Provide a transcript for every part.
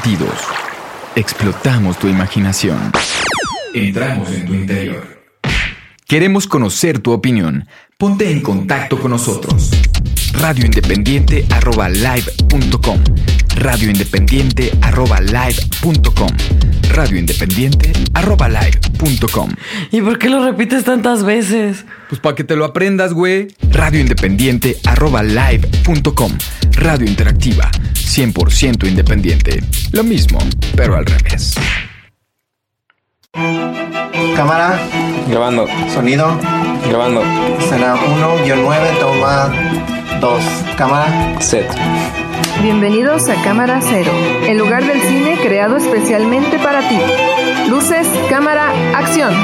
sentidos. Explotamos tu imaginación. Entramos en tu interior. Queremos conocer tu opinión. Ponte en contacto con nosotros. radioindependiente@live.com. radioindependiente@live.com. radioindependiente@live.com. ¿Y por qué lo repites tantas veces? Pues para que te lo aprendas, güey. radioindependiente@live.com. Radio interactiva, 100% independiente. Lo mismo, pero al revés. Cámara. Grabando. Sonido. Grabando. Escena 1-9, toma 2. Cámara. Set. Bienvenidos a Cámara Cero, el lugar del cine creado especialmente para ti. Luces, cámara, acción.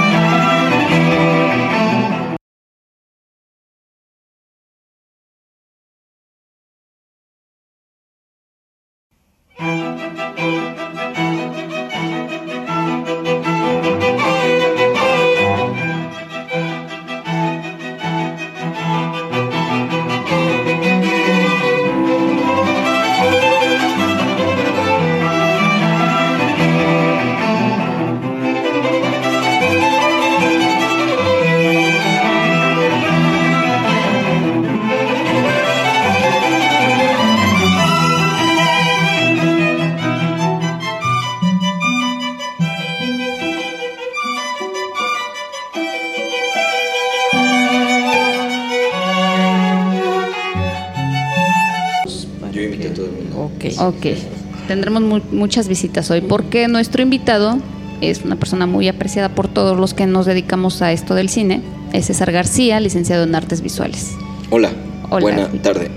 Ok, tendremos muchas visitas hoy porque nuestro invitado es una persona muy apreciada por todos los que nos dedicamos a esto del cine. Es César García, licenciado en Artes Visuales. Hola. Buena tarde.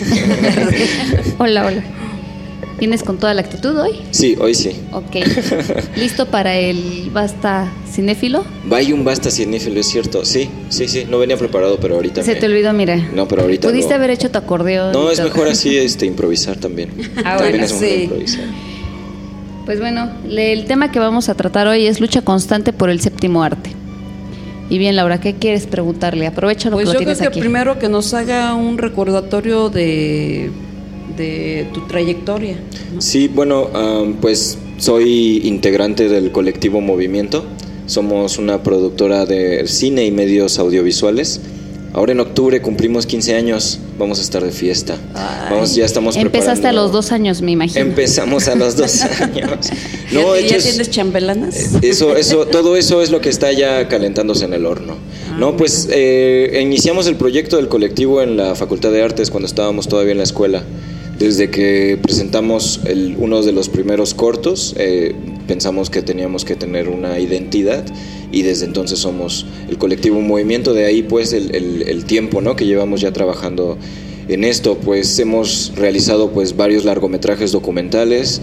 Hola. ¿Vienes con toda la actitud hoy? Sí, hoy sí. Ok. ¿Listo para el Basta Cinéfilo? Vaya un Basta Cinéfilo, es cierto. Sí. No venía preparado, pero ahorita Se te olvidó, mira. No, pero ahorita Pudiste haber hecho tu acordeón. No, es mejor así improvisar también. También es mejor improvisar. Pues bueno, el tema que vamos a tratar hoy es lucha constante por el séptimo arte. Y bien, Laura, ¿qué quieres preguntarle? Aprovecha lo que lo tienes aquí. Pues yo creo que primero que nos haga un recordatorio de tu trayectoria, ¿no? Sí, bueno, pues soy integrante del colectivo Movimiento. Somos una productora de cine y medios audiovisuales. Ahora en octubre cumplimos 15 años, vamos a estar de fiesta. Ya estamos preparando. Empezaste a los 2 años, me imagino. Empezamos a los 2 años. No, ¿Ya tienes chambelanas? Todo eso es lo que está ya calentándose en el horno. Pues iniciamos el proyecto del colectivo en la Facultad de Artes cuando estábamos todavía en la escuela. Desde que presentamos uno de los primeros cortos, pensamos que teníamos que tener una identidad y desde entonces somos el colectivo Movimiento. De ahí pues el tiempo, ¿no?, que llevamos ya trabajando en esto. Pues hemos realizado pues varios largometrajes documentales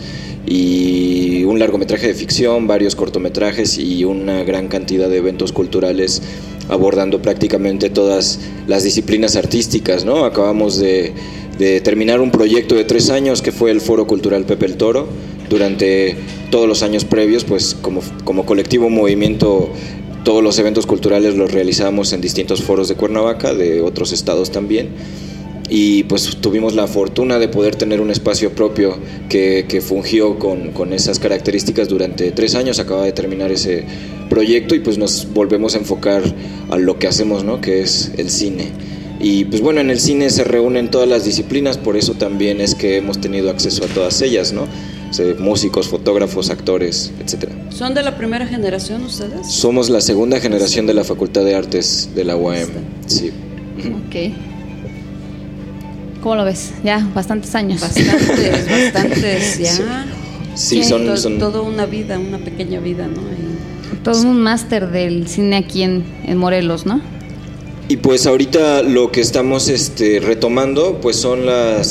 y un largometraje de ficción, varios cortometrajes y una gran cantidad de eventos culturales abordando prácticamente todas las disciplinas artísticas, ¿no? Acabamos de terminar un proyecto de 3 años que fue el Foro Cultural Pepe el Toro. Durante todos los años previos, pues como colectivo Movimiento, todos los eventos culturales los realizamos en distintos foros de Cuernavaca, de otros estados también. Y pues tuvimos la fortuna de poder tener un espacio propio que fungió con esas características durante 3 años. Acaba de terminar ese proyecto y pues nos volvemos a enfocar a lo que hacemos, ¿no?, que es el cine. Y pues bueno, en el cine se reúnen todas las disciplinas, por eso también es que hemos tenido acceso a todas ellas, ¿no? Músicos, fotógrafos, actores, etcétera. ¿Son de la primera generación ustedes? Somos la segunda generación de la Facultad de Artes de la UAM. Sí. Ok. ¿Cómo lo ves? Ya, bastantes años. Bastantes, ya. Sí, son toda una vida, una pequeña vida, ¿no? Todo un máster del cine aquí en Morelos, ¿no? Y pues ahorita lo que estamos retomando pues son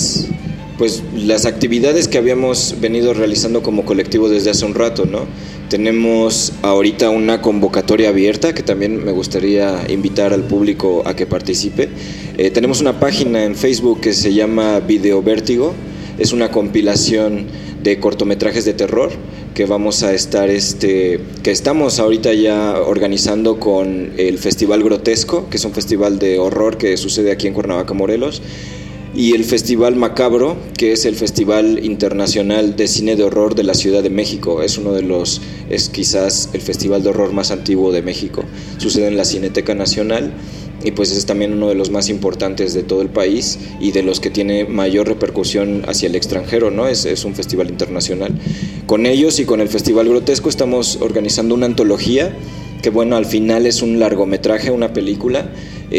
las actividades que habíamos venido realizando como colectivo desde hace un rato, ¿no? Tenemos ahorita una convocatoria abierta que también me gustaría invitar al público a que participe. Tenemos una página en Facebook que se llama Video Vértigo. Es una compilación de cortometrajes de terror que vamos a estar que estamos ahorita ya organizando con el Festival Grotesco, que es un festival de horror que sucede aquí en Cuernavaca, Morelos. y el Festival Macabro, que es el Festival Internacional de Cine de Horror de la Ciudad de México. Es quizás el festival de horror más antiguo de México. Sucede en la Cineteca Nacional y pues es también uno de los más importantes de todo el país y de los que tiene mayor repercusión hacia el extranjero, ¿no? Es un festival internacional. Con ellos y con el Festival Grotesco estamos organizando una antología que, bueno, al final es un largometraje, una película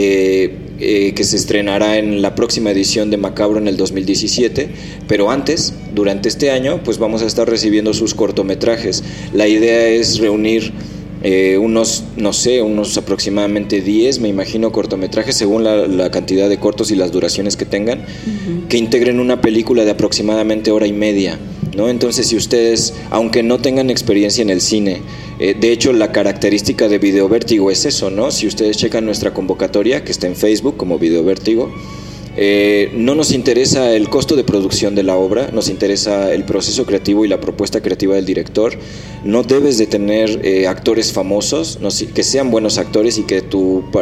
que se estrenará en la próxima edición de Macabro en el 2017, pero antes, durante este año, pues vamos a estar recibiendo sus cortometrajes. La idea es reunir unos aproximadamente 10, me imagino, cortometrajes según la cantidad de cortos y las duraciones que tengan, que integren una película de aproximadamente hora y media, ¿no? Entonces, si ustedes, aunque no tengan experiencia en el cine, de hecho la característica de Video Vértigo es eso, ¿no? Si ustedes checan nuestra convocatoria, que está en Facebook como Video Vértigo, no nos interesa el costo de producción de la obra, nos interesa el proceso creativo y la propuesta creativa del director. No debes de tener actores famosos, que sean buenos actores y que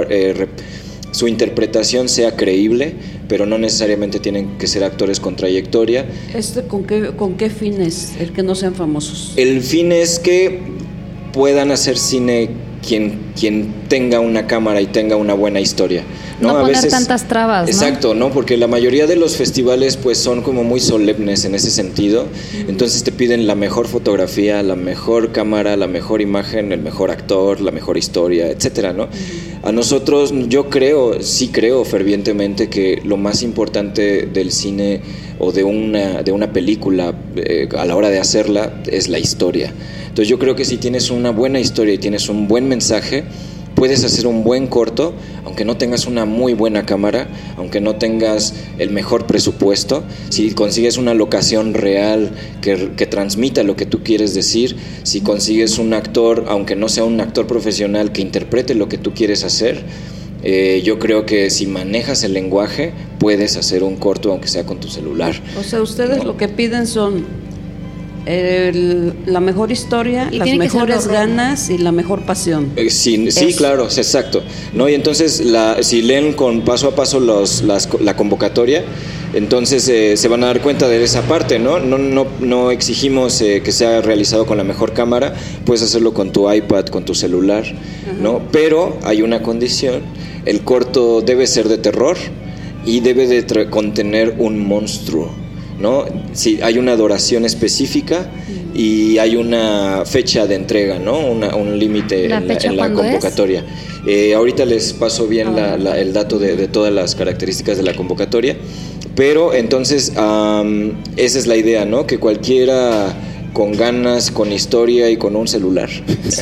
su interpretación sea creíble, pero no necesariamente tienen que ser actores con trayectoria. ¿Con qué fin es el que no sean famosos? El fin es que puedan hacer cine quien tenga una cámara y tenga una buena historia. No poner a veces tantas trabas, ¿no? Exacto, ¿no? Porque la mayoría de los festivales pues son como muy solemnes en ese sentido. Entonces te piden la mejor fotografía, la mejor cámara, la mejor imagen, el mejor actor, la mejor historia, etcétera, ¿no? A nosotros, sí creo fervientemente que lo más importante del cine o de una película a la hora de hacerla es la historia. Entonces yo creo que si tienes una buena historia y tienes un buen mensaje, puedes hacer un buen corto, aunque no tengas una muy buena cámara, aunque no tengas el mejor presupuesto. Si consigues una locación real que transmita lo que tú quieres decir, si consigues un actor, aunque no sea un actor profesional, que interprete lo que tú quieres hacer, yo creo que si manejas el lenguaje, puedes hacer un corto, aunque sea con tu celular. O sea, ustedes lo que piden son la mejor historia, las mejores ganas y la mejor pasión. Sí, claro, exacto, ¿no? Y entonces si leen con paso a paso la convocatoria, entonces se van a dar cuenta de esa parte, ¿no? No exigimos que sea realizado con la mejor cámara, puedes hacerlo con tu iPad, con tu celular, ¿no? Pero hay una condición: el corto debe ser de terror y debe de contener un monstruo, ¿no? Sí, hay una duración específica y hay una fecha de entrega, ¿no? Un límite en la convocatoria. Ahorita les paso bien el dato de todas las características de la convocatoria, pero entonces esa es la idea, ¿no? Que cualquiera con ganas, con historia y con un celular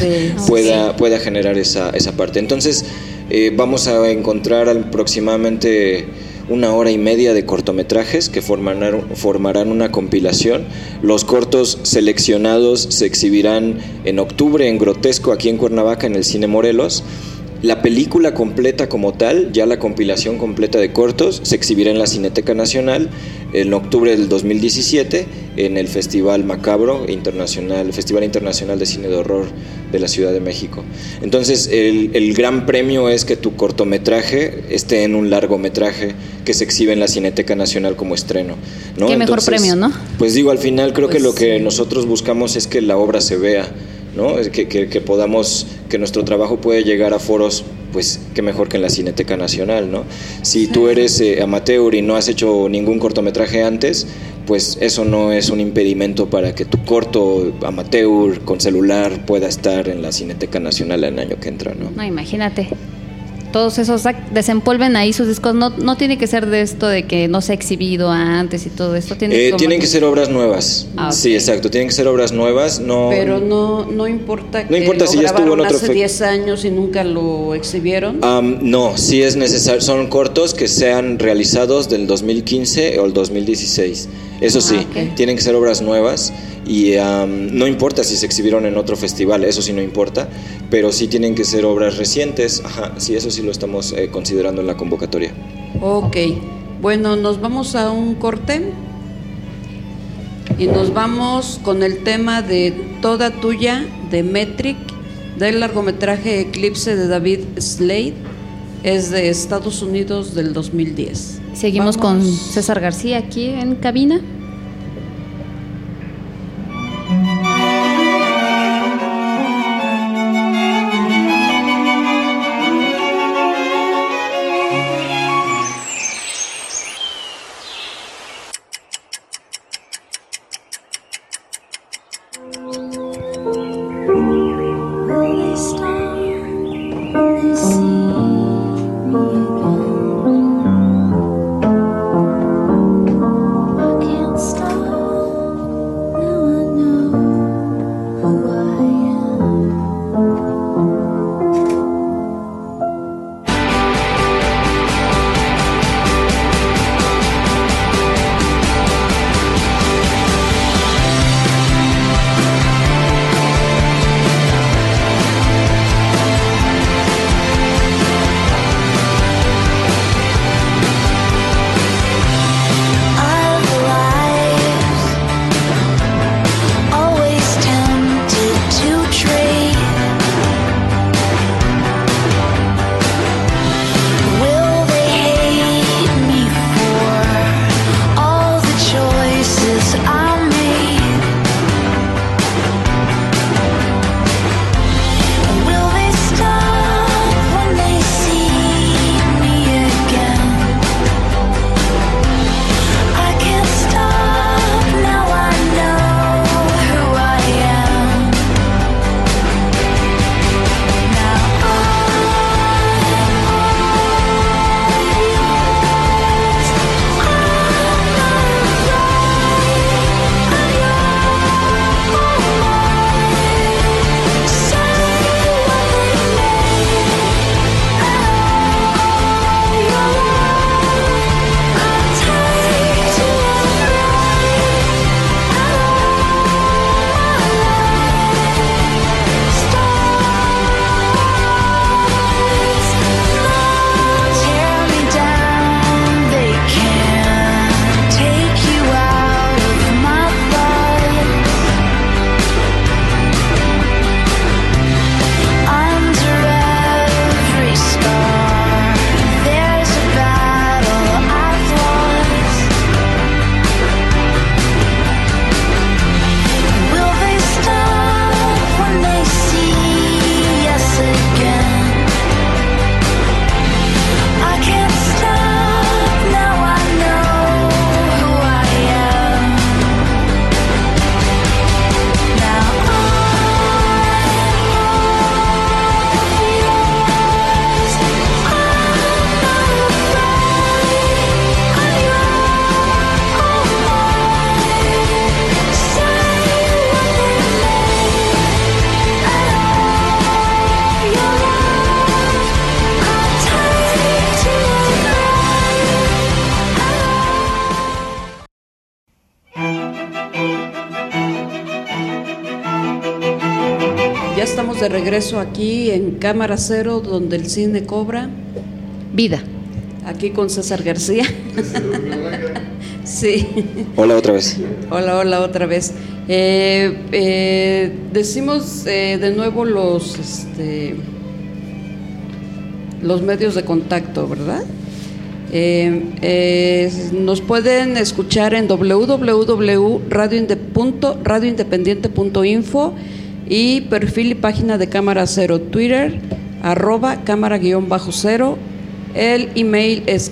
pueda generar esa parte. Entonces vamos a encontrar aproximadamente 1 hora y media de cortometrajes que formarán una compilación. Los cortos seleccionados se exhibirán en octubre en Grotesco, aquí en Cuernavaca, en el Cine Morelos. La película completa como tal, ya la compilación completa de cortos, se exhibirá en la Cineteca Nacional en octubre del 2017 en el Festival Macabro Internacional, Festival Internacional de Cine de Horror de la Ciudad de México. Entonces el gran premio es que tu cortometraje esté en un largometraje que se exhibe en la Cineteca Nacional como estreno, ¿no? Qué mejor premio, ¿no? Pues digo, al final creo que lo que nosotros buscamos es que la obra se vea, ¿no? Que podamos, que nuestro trabajo puede llegar a foros, pues qué mejor que en la Cineteca Nacional, ¿no? Si tú eres amateur y no has hecho ningún cortometraje antes, pues eso no es un impedimento para que tu corto amateur con celular pueda estar en la Cineteca Nacional el año que entra, ¿no? No, imagínate. Todos esos desempolven ahí sus discos. No tiene que ser de esto de que no se ha exhibido antes y todo esto. Tienen que ser obras nuevas. Okay. Sí, exacto. Tienen que ser obras nuevas. Pero no importa que lo si ya estuvo en otro hace 10 años y nunca lo exhibieron. No, sí es necesario. Son cortos que sean realizados del 2015 o el 2016. Eso sí, tienen que ser obras nuevas. Y no importa si se exhibieron en otro festival, eso sí no importa, pero sí tienen que ser obras recientes. Sí, eso sí lo estamos considerando en la convocatoria. Ok, bueno, nos vamos a un corte y nos vamos con el tema de Toda Tuya de Metric, del largometraje Eclipse de David Slade. Es de Estados Unidos del 2010. Seguimos con César García aquí en cabina. Ya estamos de regreso aquí en Cámara Cero, donde el cine cobra vida. Aquí con César García. Sí. Hola otra vez. Hola otra vez. Decimos de nuevo los medios de contacto, ¿verdad? Nos pueden escuchar en www.radioindependiente.info y perfil y página de Cámara Cero, Twitter, @cámara_0. El email es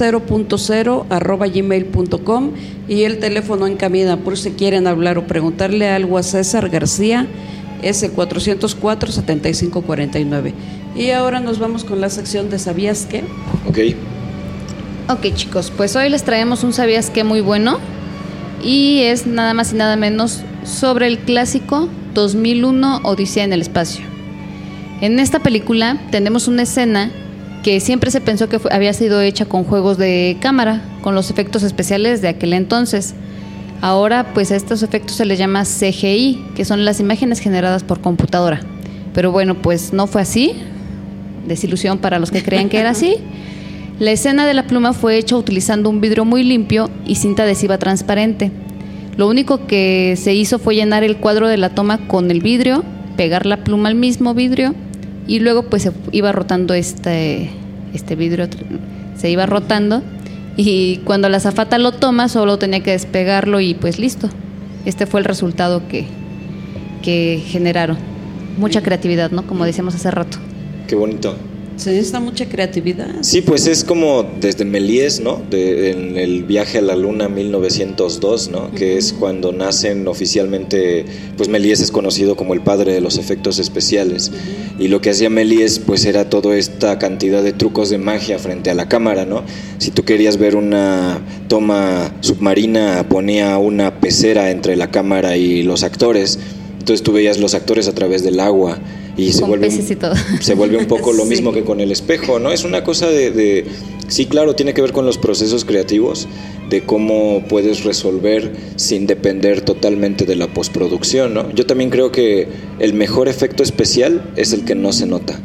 cámara0.0@gmail.com y el teléfono en cabina, por si quieren hablar o preguntarle algo a César García, es el 404-7549. Y ahora nos vamos con la sección de ¿Sabías qué? Ok, chicos, pues hoy les traemos un ¿Sabías qué? Muy bueno, y es nada más y nada menos sobre el clásico 2001 Odisea en el espacio. En esta película tenemos una escena que siempre se pensó que había sido hecha con juegos de cámara, con los efectos especiales de aquel entonces. Ahora pues a estos efectos se les llama CGI, que son las imágenes generadas por computadora. Pero bueno, pues no fue así. Desilusión para los que creían que era así. La escena de la pluma fue hecha utilizando un vidrio muy limpio y cinta adhesiva transparente. Lo único que se hizo fue llenar el cuadro de la toma con el vidrio, pegar la pluma al mismo vidrio y luego pues se iba rotando este vidrio, se iba rotando Y cuando la azafata lo toma, solo tenía que despegarlo y pues listo. Este fue el resultado que generaron. Mucha creatividad, ¿no? Como decíamos hace rato. Qué bonito. Se necesita mucha creatividad. Sí, pues es como desde Méliès, ¿no? En el viaje a la luna 1902, ¿no? Que es cuando nacen oficialmente, pues Méliès es conocido como el padre de los efectos especiales. Y lo que hacía Méliès, pues era toda esta cantidad de trucos de magia frente a la cámara, ¿no? Si tú querías ver una toma submarina, ponía una pecera entre la cámara y los actores. Entonces tú veías los actores a través del agua y se vuelve un poco lo mismo que con el espejo, ¿no? Es una cosa de sí, claro, tiene que ver con los procesos creativos, de cómo puedes resolver sin depender totalmente de la postproducción, ¿no? Yo también creo que el mejor efecto especial es el que no se nota.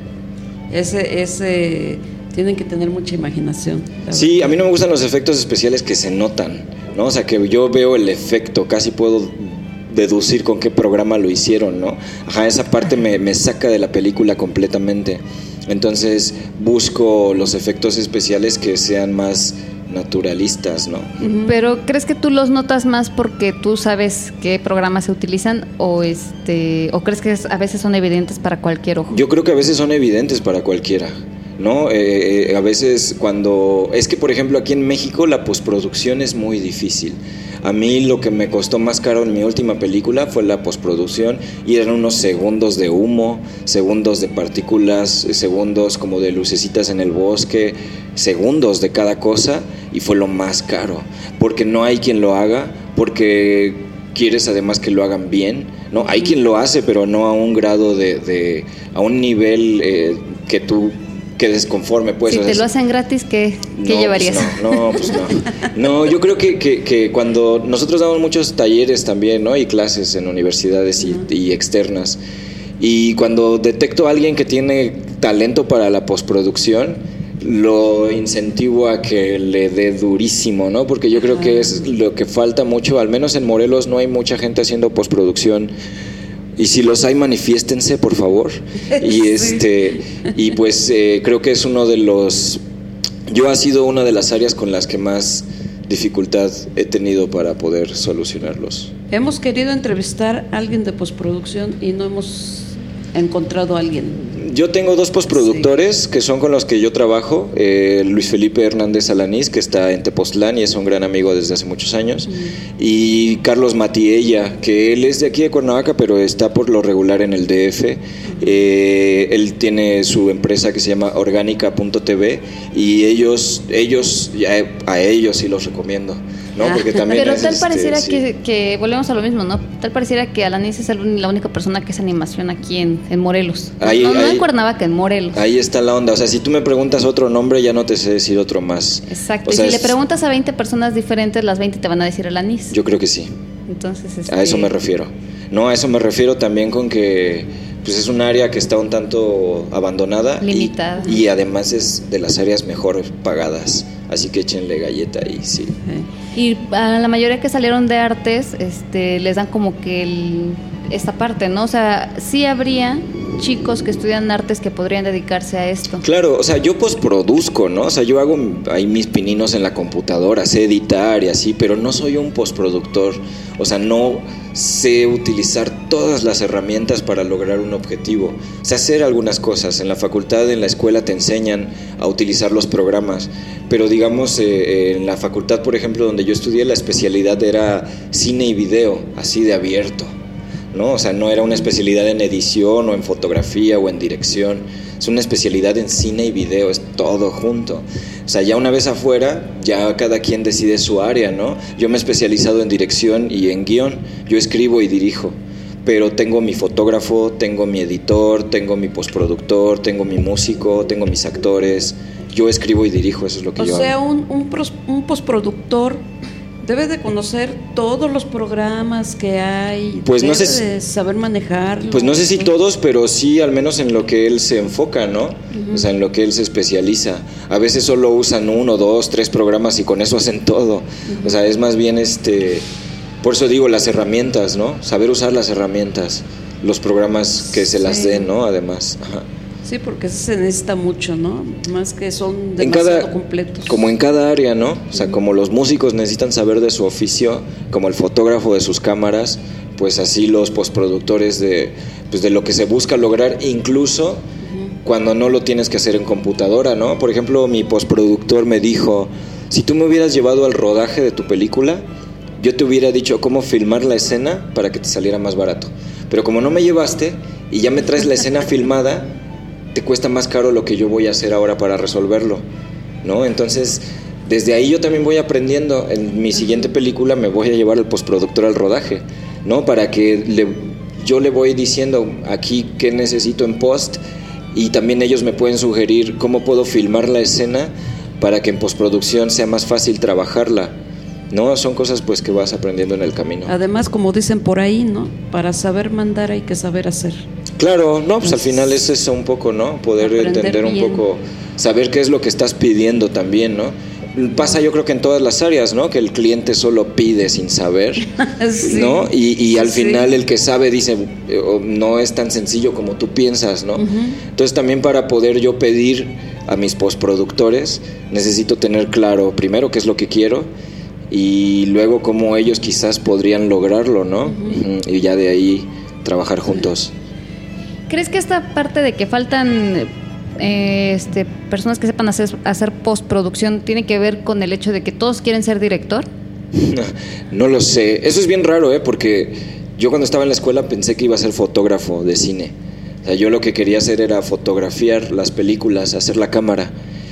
Ese tienen que tener mucha imaginación. Sí, a mí no me gustan los efectos especiales que se notan, ¿no? O sea, que yo veo el efecto, casi puedo deducir con qué programa lo hicieron, ¿no? Ajá, esa parte me saca de la película completamente. Entonces busco los efectos especiales que sean más naturalistas, ¿no? Pero ¿crees que tú los notas más porque tú sabes qué programas se utilizan o crees que a veces son evidentes para cualquier ojo? Yo creo que a veces son evidentes para cualquiera, ¿no? A veces cuando... Es que, por ejemplo, aquí en México la postproducción es muy difícil. A mí lo que me costó más caro en mi última película fue la postproducción y eran unos segundos de humo, segundos de partículas, segundos como de lucecitas en el bosque, segundos de cada cosa, y fue lo más caro, porque no hay quien lo haga, porque quieres además que lo hagan bien, ¿no? Hay quien lo hace, pero no a un grado a un nivel que tú quedes conforme, pues. Si te lo hacen gratis, ¿qué llevarías? Pues no. No, yo creo que cuando nosotros damos muchos talleres también, ¿no? Y clases en universidades y externas. Y cuando detecto a alguien que tiene talento para la postproducción, lo incentivo a que le dé durísimo, ¿no? Porque yo creo que es lo que falta mucho. Al menos en Morelos no hay mucha gente haciendo postproducción. Y si los hay, manifiéstense, por favor. Y y pues creo que es ha sido una de las áreas con las que más dificultad he tenido para poder solucionarlos. Hemos querido entrevistar a alguien de postproducción y no hemos encontrado a alguien. Yo tengo 2 postproductores que son con los que yo trabajo, Luis Felipe Hernández Alanís, que está en Tepoztlán y es un gran amigo desde hace muchos años, y Carlos Matiella, que él es de aquí de Cuernavaca, pero está por lo regular en el DF. Él tiene su empresa que se llama Orgánica.tv y a ellos sí los recomiendo, ¿no? Porque también pero tal pareciera que volvemos a lo mismo, ¿no? Tal pareciera que Alanís es la única persona que hace animación aquí en Morelos. No en Cuernavaca, en Morelos. Ahí está la onda. O sea, si tú me preguntas otro nombre, ya no te sé decir otro más. Exacto. O sea, y si le preguntas a 20 personas diferentes, las 20 te van a decir Alanís. Yo creo que sí. Entonces, a eso me refiero. No, a eso me refiero también con que pues es un área que está un tanto abandonada. Limitada. Y además es de las áreas mejor pagadas. Así que échenle galleta ahí, sí. Y a la mayoría que salieron de artes, les dan como que esta parte, ¿no? O sea, sí habría chicos que estudian artes que podrían dedicarse a esto. Claro, o sea, yo postproduzco, ¿no? O sea, yo hago ahí mis pininos en la computadora, sé editar y así, pero no soy un postproductor. O sea, no sé utilizar todas las herramientas para lograr un objetivo. Sé hacer algunas cosas. En la facultad, en la escuela te enseñan a utilizar los programas, pero digamos, en la facultad, por ejemplo, donde yo estudié, la especialidad era cine y video, así de abierto, ¿no? O sea, no era una especialidad en edición o en fotografía o en dirección, es una especialidad en cine y video, es todo junto. O sea, ya una vez afuera, ya cada quien decide su área, ¿no? Yo me he especializado en dirección y en guión, yo escribo y dirijo, pero tengo mi fotógrafo, tengo mi editor, tengo mi postproductor, tengo mi músico, tengo mis actores, yo escribo y dirijo, eso es lo que yo hago. O sea, un postproductor debe de conocer todos los programas que hay, pues debe no sé, de saber manejarlos. Pues no sé si todos, pero sí al menos en lo que él se enfoca, ¿no? O sea, en lo que él se especializa. A veces solo usan 1, 2, 3 programas y con eso hacen todo. O sea, es más bien por eso digo las herramientas, ¿no? Saber usar las herramientas, los programas que se las den, ¿no? Además. Ajá. Sí, porque se necesita mucho, ¿no? Más que son demasiado completos. Como en cada área, ¿no? O sea, como los músicos necesitan saber de su oficio, como el fotógrafo de sus cámaras, pues así los postproductores de lo que se busca lograr, incluso cuando no lo tienes que hacer en computadora, ¿no? Por ejemplo, mi postproductor me dijo, si tú me hubieras llevado al rodaje de tu película, yo te hubiera dicho cómo filmar la escena para que te saliera más barato. Pero como no me llevaste y ya me traes la escena filmada, te cuesta más caro lo que yo voy a hacer ahora para resolverlo, ¿no? Entonces, desde ahí yo también voy aprendiendo. En mi siguiente película me voy a llevar al postproductor al rodaje, ¿no? Para que yo le voy diciendo aquí qué necesito en post, y también ellos me pueden sugerir cómo puedo filmar la escena para que en postproducción sea más fácil trabajarla, ¿no? Son cosas pues que vas aprendiendo en el camino. Además, como dicen por ahí, ¿no? Para saber mandar hay que saber hacer. Claro, no, pues al final es eso un poco, ¿no? Poder entender un poco, saber qué es lo que estás pidiendo también, ¿no? Pasa yo creo que en todas las áreas, ¿no? Que el cliente solo pide sin saber, sí. ¿no? Y al final el que sabe dice, no es tan sencillo como tú piensas, ¿no? Entonces también para poder yo pedir a mis postproductores, necesito tener claro primero qué es lo que quiero y luego cómo ellos quizás podrían lograrlo, ¿no? Y ya de ahí trabajar juntos. ¿Crees que esta parte de que faltan personas que sepan hacer postproducción tiene que ver con el hecho de que todos quieren ser director? No lo sé, eso es bien raro, porque yo cuando estaba en la escuela pensé que iba a ser fotógrafo de cine. O sea, yo lo que quería hacer era fotografiar las películas, hacer la cámara,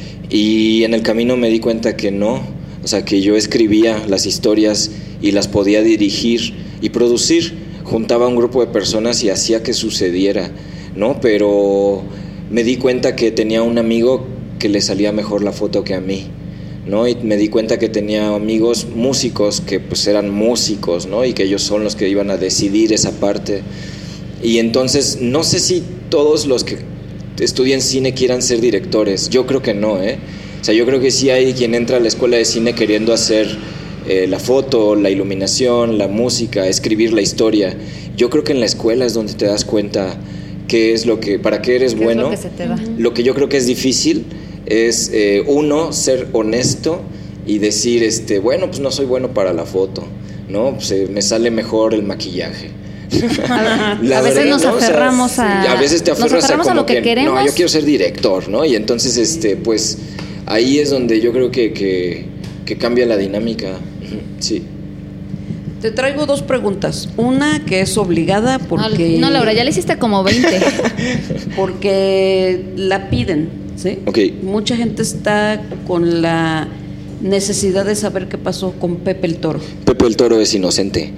y en el camino me di cuenta que no, o sea, que yo escribía las historias y las podía dirigir y producir, juntaba a un grupo de personas y hacía que sucediera, ¿no? Pero me di cuenta que tenía un amigo que le salía mejor la foto que a mí, ¿no? Y me di cuenta que tenía amigos músicos que pues eran músicos, ¿no? Y que ellos son los que iban a decidir esa parte. Y entonces no sé si todos los que estudian cine quieran ser directores. Yo creo que no, O sea, yo creo que sí hay quien entra a la escuela de cine queriendo hacer la foto, la iluminación, la música, escribir la historia. Yo creo que en la escuela es donde te das cuenta qué es lo que, para qué eres bueno. Es lo que se te da. Lo que yo creo que es difícil es uno, ser honesto y decir, bueno, pues no soy bueno para la foto, ¿no? Pues, me sale mejor el maquillaje. A veces nos aferramos a veces te aferras a lo que queremos. No, yo quiero ser director, ¿no? Y entonces, pues ahí es donde yo creo que cambia la dinámica. Sí. Te traigo 2 preguntas. Una que es obligada porque... No, Laura, ya le hiciste como 20. Porque la piden, ¿sí? Okay. Mucha gente está con la necesidad de saber qué pasó con Pepe el Toro. Pepe el Toro es inocente.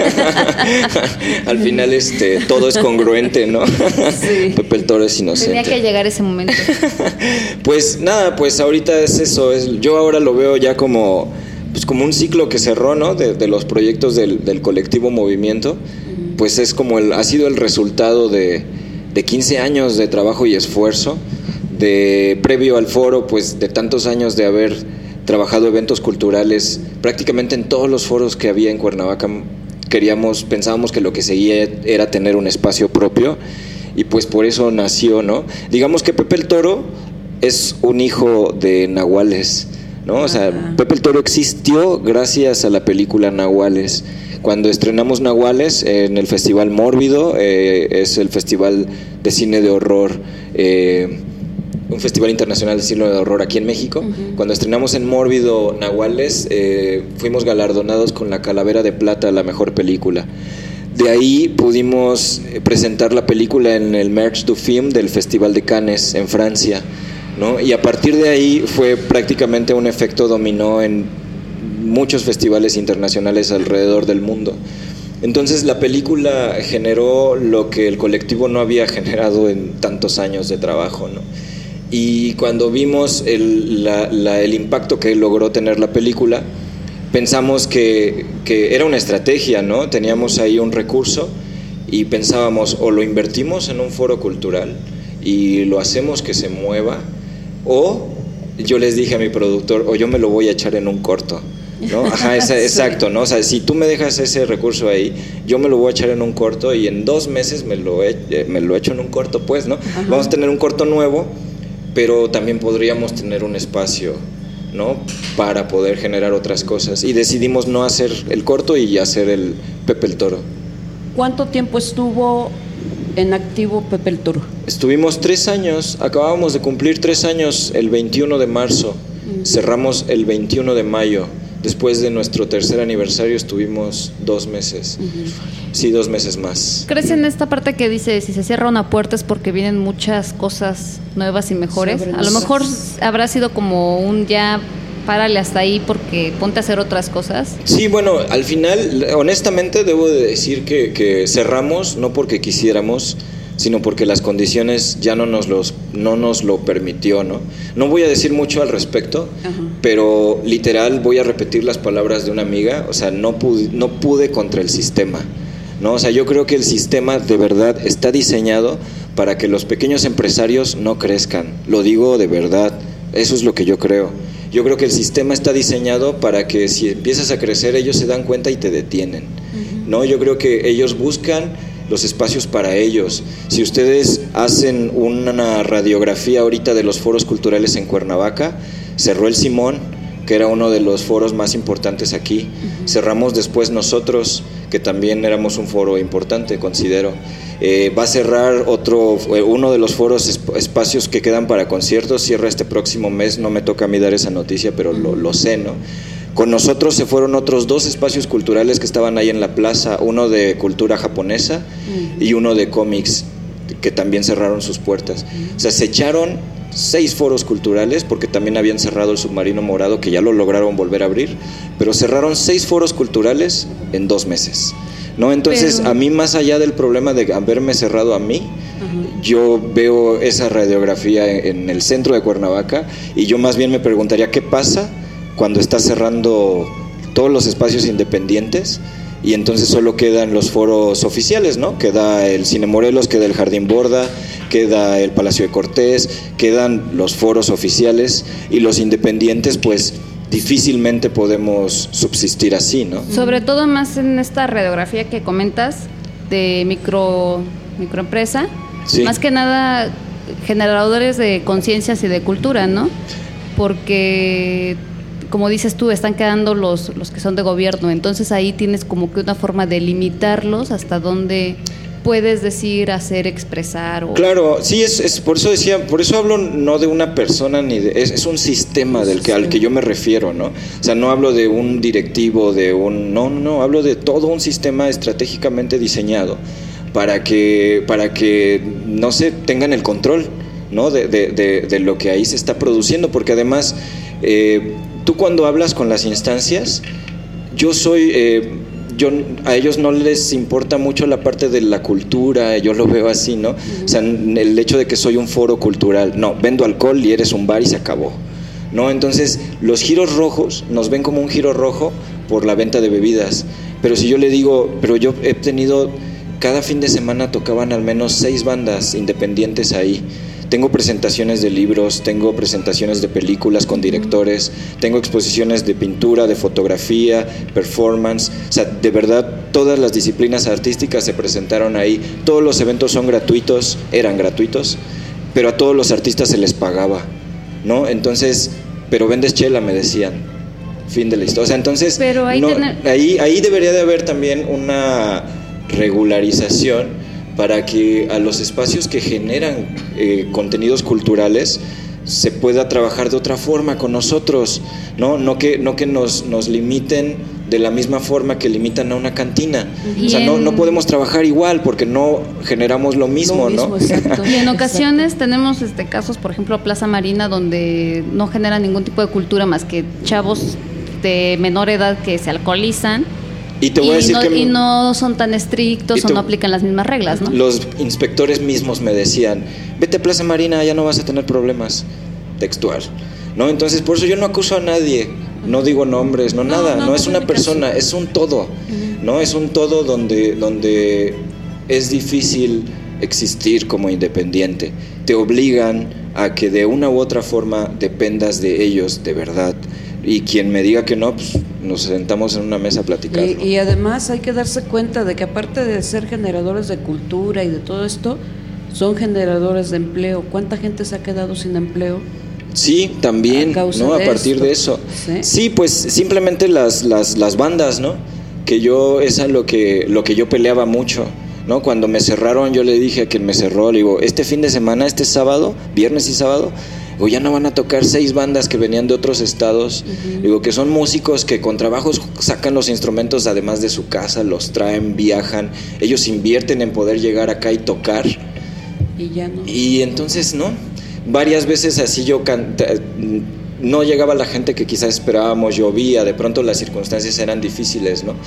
Al final todo es congruente, ¿no? Sí. Pepe el Toro es inocente. Tenía que llegar ese momento. Pues nada, pues ahorita es eso. Yo ahora lo veo ya como un ciclo que cerró, ¿no? De los proyectos del colectivo Movimiento. Pues es como ha sido el resultado de 15 años de trabajo y esfuerzo, previo al foro, pues de tantos años de haber trabajado eventos culturales prácticamente en todos los foros que había en Cuernavaca. Pensábamos que lo que seguía era tener un espacio propio, y pues por eso nació, ¿no? Digamos que Pepe el Toro es un hijo de Nahuales, ¿no? O sea, Pepe el Toro existió gracias a la película Nahuales. Cuando estrenamos Nahuales en el Festival Mórbido, es el festival de cine de horror, un festival internacional de cine de horror aquí en México. Cuando estrenamos en Mórbido Nahuales, fuimos galardonados con la Calavera de Plata a la mejor película. De ahí pudimos presentar la película en el Merch du Film del Festival de Cannes en Francia, ¿no? Y a partir de ahí fue prácticamente un efecto dominó en muchos festivales internacionales alrededor del mundo. Entonces la película generó lo que el colectivo no había generado en tantos años de trabajo, ¿no? Y cuando vimos el impacto que logró tener la película, pensamos que era una estrategia, ¿no? Teníamos ahí un recurso y pensábamos, o lo invertimos en un foro cultural y lo hacemos que se mueva, o yo les dije a mi productor, o yo me lo voy a echar en un corto, ¿no? Ajá, exacto, ¿no? O sea, si tú me dejas ese recurso ahí, yo me lo voy a echar en un corto y en 2 meses me lo echo en un corto, pues, ¿no? Ajá. Vamos a tener un corto nuevo, pero también podríamos tener un espacio, ¿no? Para poder generar otras cosas. Y decidimos no hacer el corto y hacer el Pepe el Toro. ¿Cuánto tiempo estuvo en activo Pepe el Toro? Estuvimos 3 años, acabábamos de cumplir 3 años el 21 de marzo, cerramos el 21 de mayo. Después de nuestro 3er aniversario estuvimos 2 meses. Sí, 2 meses más. ¿Crees en esta parte que dice, si se cierra una puerta es porque vienen muchas cosas nuevas y mejores? A lo mejor habrá sido como un ya, párale hasta ahí porque ponte a hacer otras cosas. Sí, bueno, al final, honestamente debo de decir que cerramos no porque quisiéramos, sino porque las condiciones ya no nos lo permitió, ¿no? No voy a decir mucho al respecto, pero literal voy a repetir las palabras de una amiga, o sea, no pude contra el sistema, ¿no? O sea, yo creo que el sistema de verdad está diseñado para que los pequeños empresarios no crezcan, lo digo de verdad, eso es lo que yo creo. Yo creo que el sistema está diseñado para que si empiezas a crecer ellos se dan cuenta y te detienen, ¿no? Yo creo que ellos buscan los espacios para ellos. Si ustedes hacen una radiografía ahorita de los foros culturales en Cuernavaca, cerró el Simón, que era uno de los foros más importantes aquí. Cerramos después nosotros, que también éramos un foro importante, considero. Va a cerrar uno de los foros, espacios que quedan para conciertos, cierra este próximo mes, no me toca a mí dar esa noticia, pero lo sé, ¿no? Con nosotros se fueron otros 2 espacios culturales que estaban ahí en la plaza, uno de cultura japonesa y uno de cómics, que también cerraron sus puertas. O sea, se echaron 6 foros culturales, porque también habían cerrado el Submarino Morado, que ya lo lograron volver a abrir, pero cerraron 6 foros culturales en 2 meses, ¿no? Entonces, a mí, más allá del problema de haberme cerrado a mí, yo veo esa radiografía en el centro de Cuernavaca y yo más bien me preguntaría, ¿qué pasa cuando está cerrando todos los espacios independientes y entonces solo quedan los foros oficiales, ¿no? Queda el Cine Morelos, queda el Jardín Borda, queda el Palacio de Cortés, quedan los foros oficiales y los independientes, pues difícilmente podemos subsistir así, ¿no? Sobre todo más en esta radiografía que comentas de microempresa, sí. Más que nada generadores de conciencias y de cultura, ¿no? Porque, como dices tú, están quedando los que son de gobierno, entonces ahí tienes como que una forma de limitarlos hasta dónde puedes decir, hacer, expresar. Claro, sí, es por eso decía, por eso hablo no de una persona ni de, es un sistema al que yo me refiero, ¿no? O sea, no hablo de un directivo, no, hablo de todo un sistema estratégicamente diseñado para que no sé, tengan el control, ¿no? de lo que ahí se está produciendo, porque además tú cuando hablas con las instancias, a ellos no les importa mucho la parte de la cultura, yo lo veo así, ¿no? O sea, el hecho de que soy un foro cultural, no, vendo alcohol y eres un bar y se acabó, ¿no? Entonces, los giros rojos nos ven como un giro rojo por la venta de bebidas, pero si yo le digo, pero yo he tenido, cada fin de semana tocaban al menos 6 bandas independientes ahí. Tengo presentaciones de libros, tengo presentaciones de películas con directores, tengo exposiciones de pintura, de fotografía, performance, o sea, de verdad todas las disciplinas artísticas se presentaron ahí, todos los eventos eran gratuitos, pero a todos los artistas se les pagaba, ¿no? Entonces, pero vendes chela, me decían, fin de la historia. O sea, entonces, pero ahí debería de haber también una regularización para que a los espacios que generan contenidos culturales se pueda trabajar de otra forma con nosotros, no que nos limiten de la misma forma que limitan a una cantina. O sea, no podemos trabajar igual porque no generamos lo mismo, ¿no? Exacto. Y en ocasiones tenemos casos, por ejemplo, Plaza Marina, donde no genera ningún tipo de cultura más que chavos de menor edad que se alcoholizan. Y te voy a decir y no son tan estrictos o no aplican las mismas reglas, ¿no? Los inspectores mismos me decían, vete a Plaza Marina, ya no vas a tener problemas, textual, ¿no? Entonces, por eso yo no acuso a nadie, no digo nombres, nada, no es una persona, es un todo, ¿no? Es un todo donde es difícil existir como independiente. Te obligan a que de una u otra forma dependas de ellos, de verdad. Y quien me diga que no, pues nos sentamos en una mesa a platicar. Y además hay que darse cuenta de que aparte de ser generadores de cultura y de todo esto, son generadores de empleo. ¿Cuánta gente se ha quedado sin empleo? Sí, también, ¿no? A partir de eso. Sí, pues simplemente las bandas, ¿no? Que yo, esa es lo que yo peleaba mucho, ¿no? Cuando me cerraron, yo le dije a quien me cerró, le digo, este fin de semana, este sábado, viernes y sábado, o ya no van a tocar 6 bandas que venían de otros estados. Digo, que son músicos que con trabajos sacan los instrumentos además de su casa, los traen, viajan, ellos invierten en poder llegar acá y tocar. Y ya no. Y entonces, ¿no? Varias veces así yo no llegaba la gente que quizás esperábamos, llovía, de pronto las circunstancias eran difíciles, ¿no?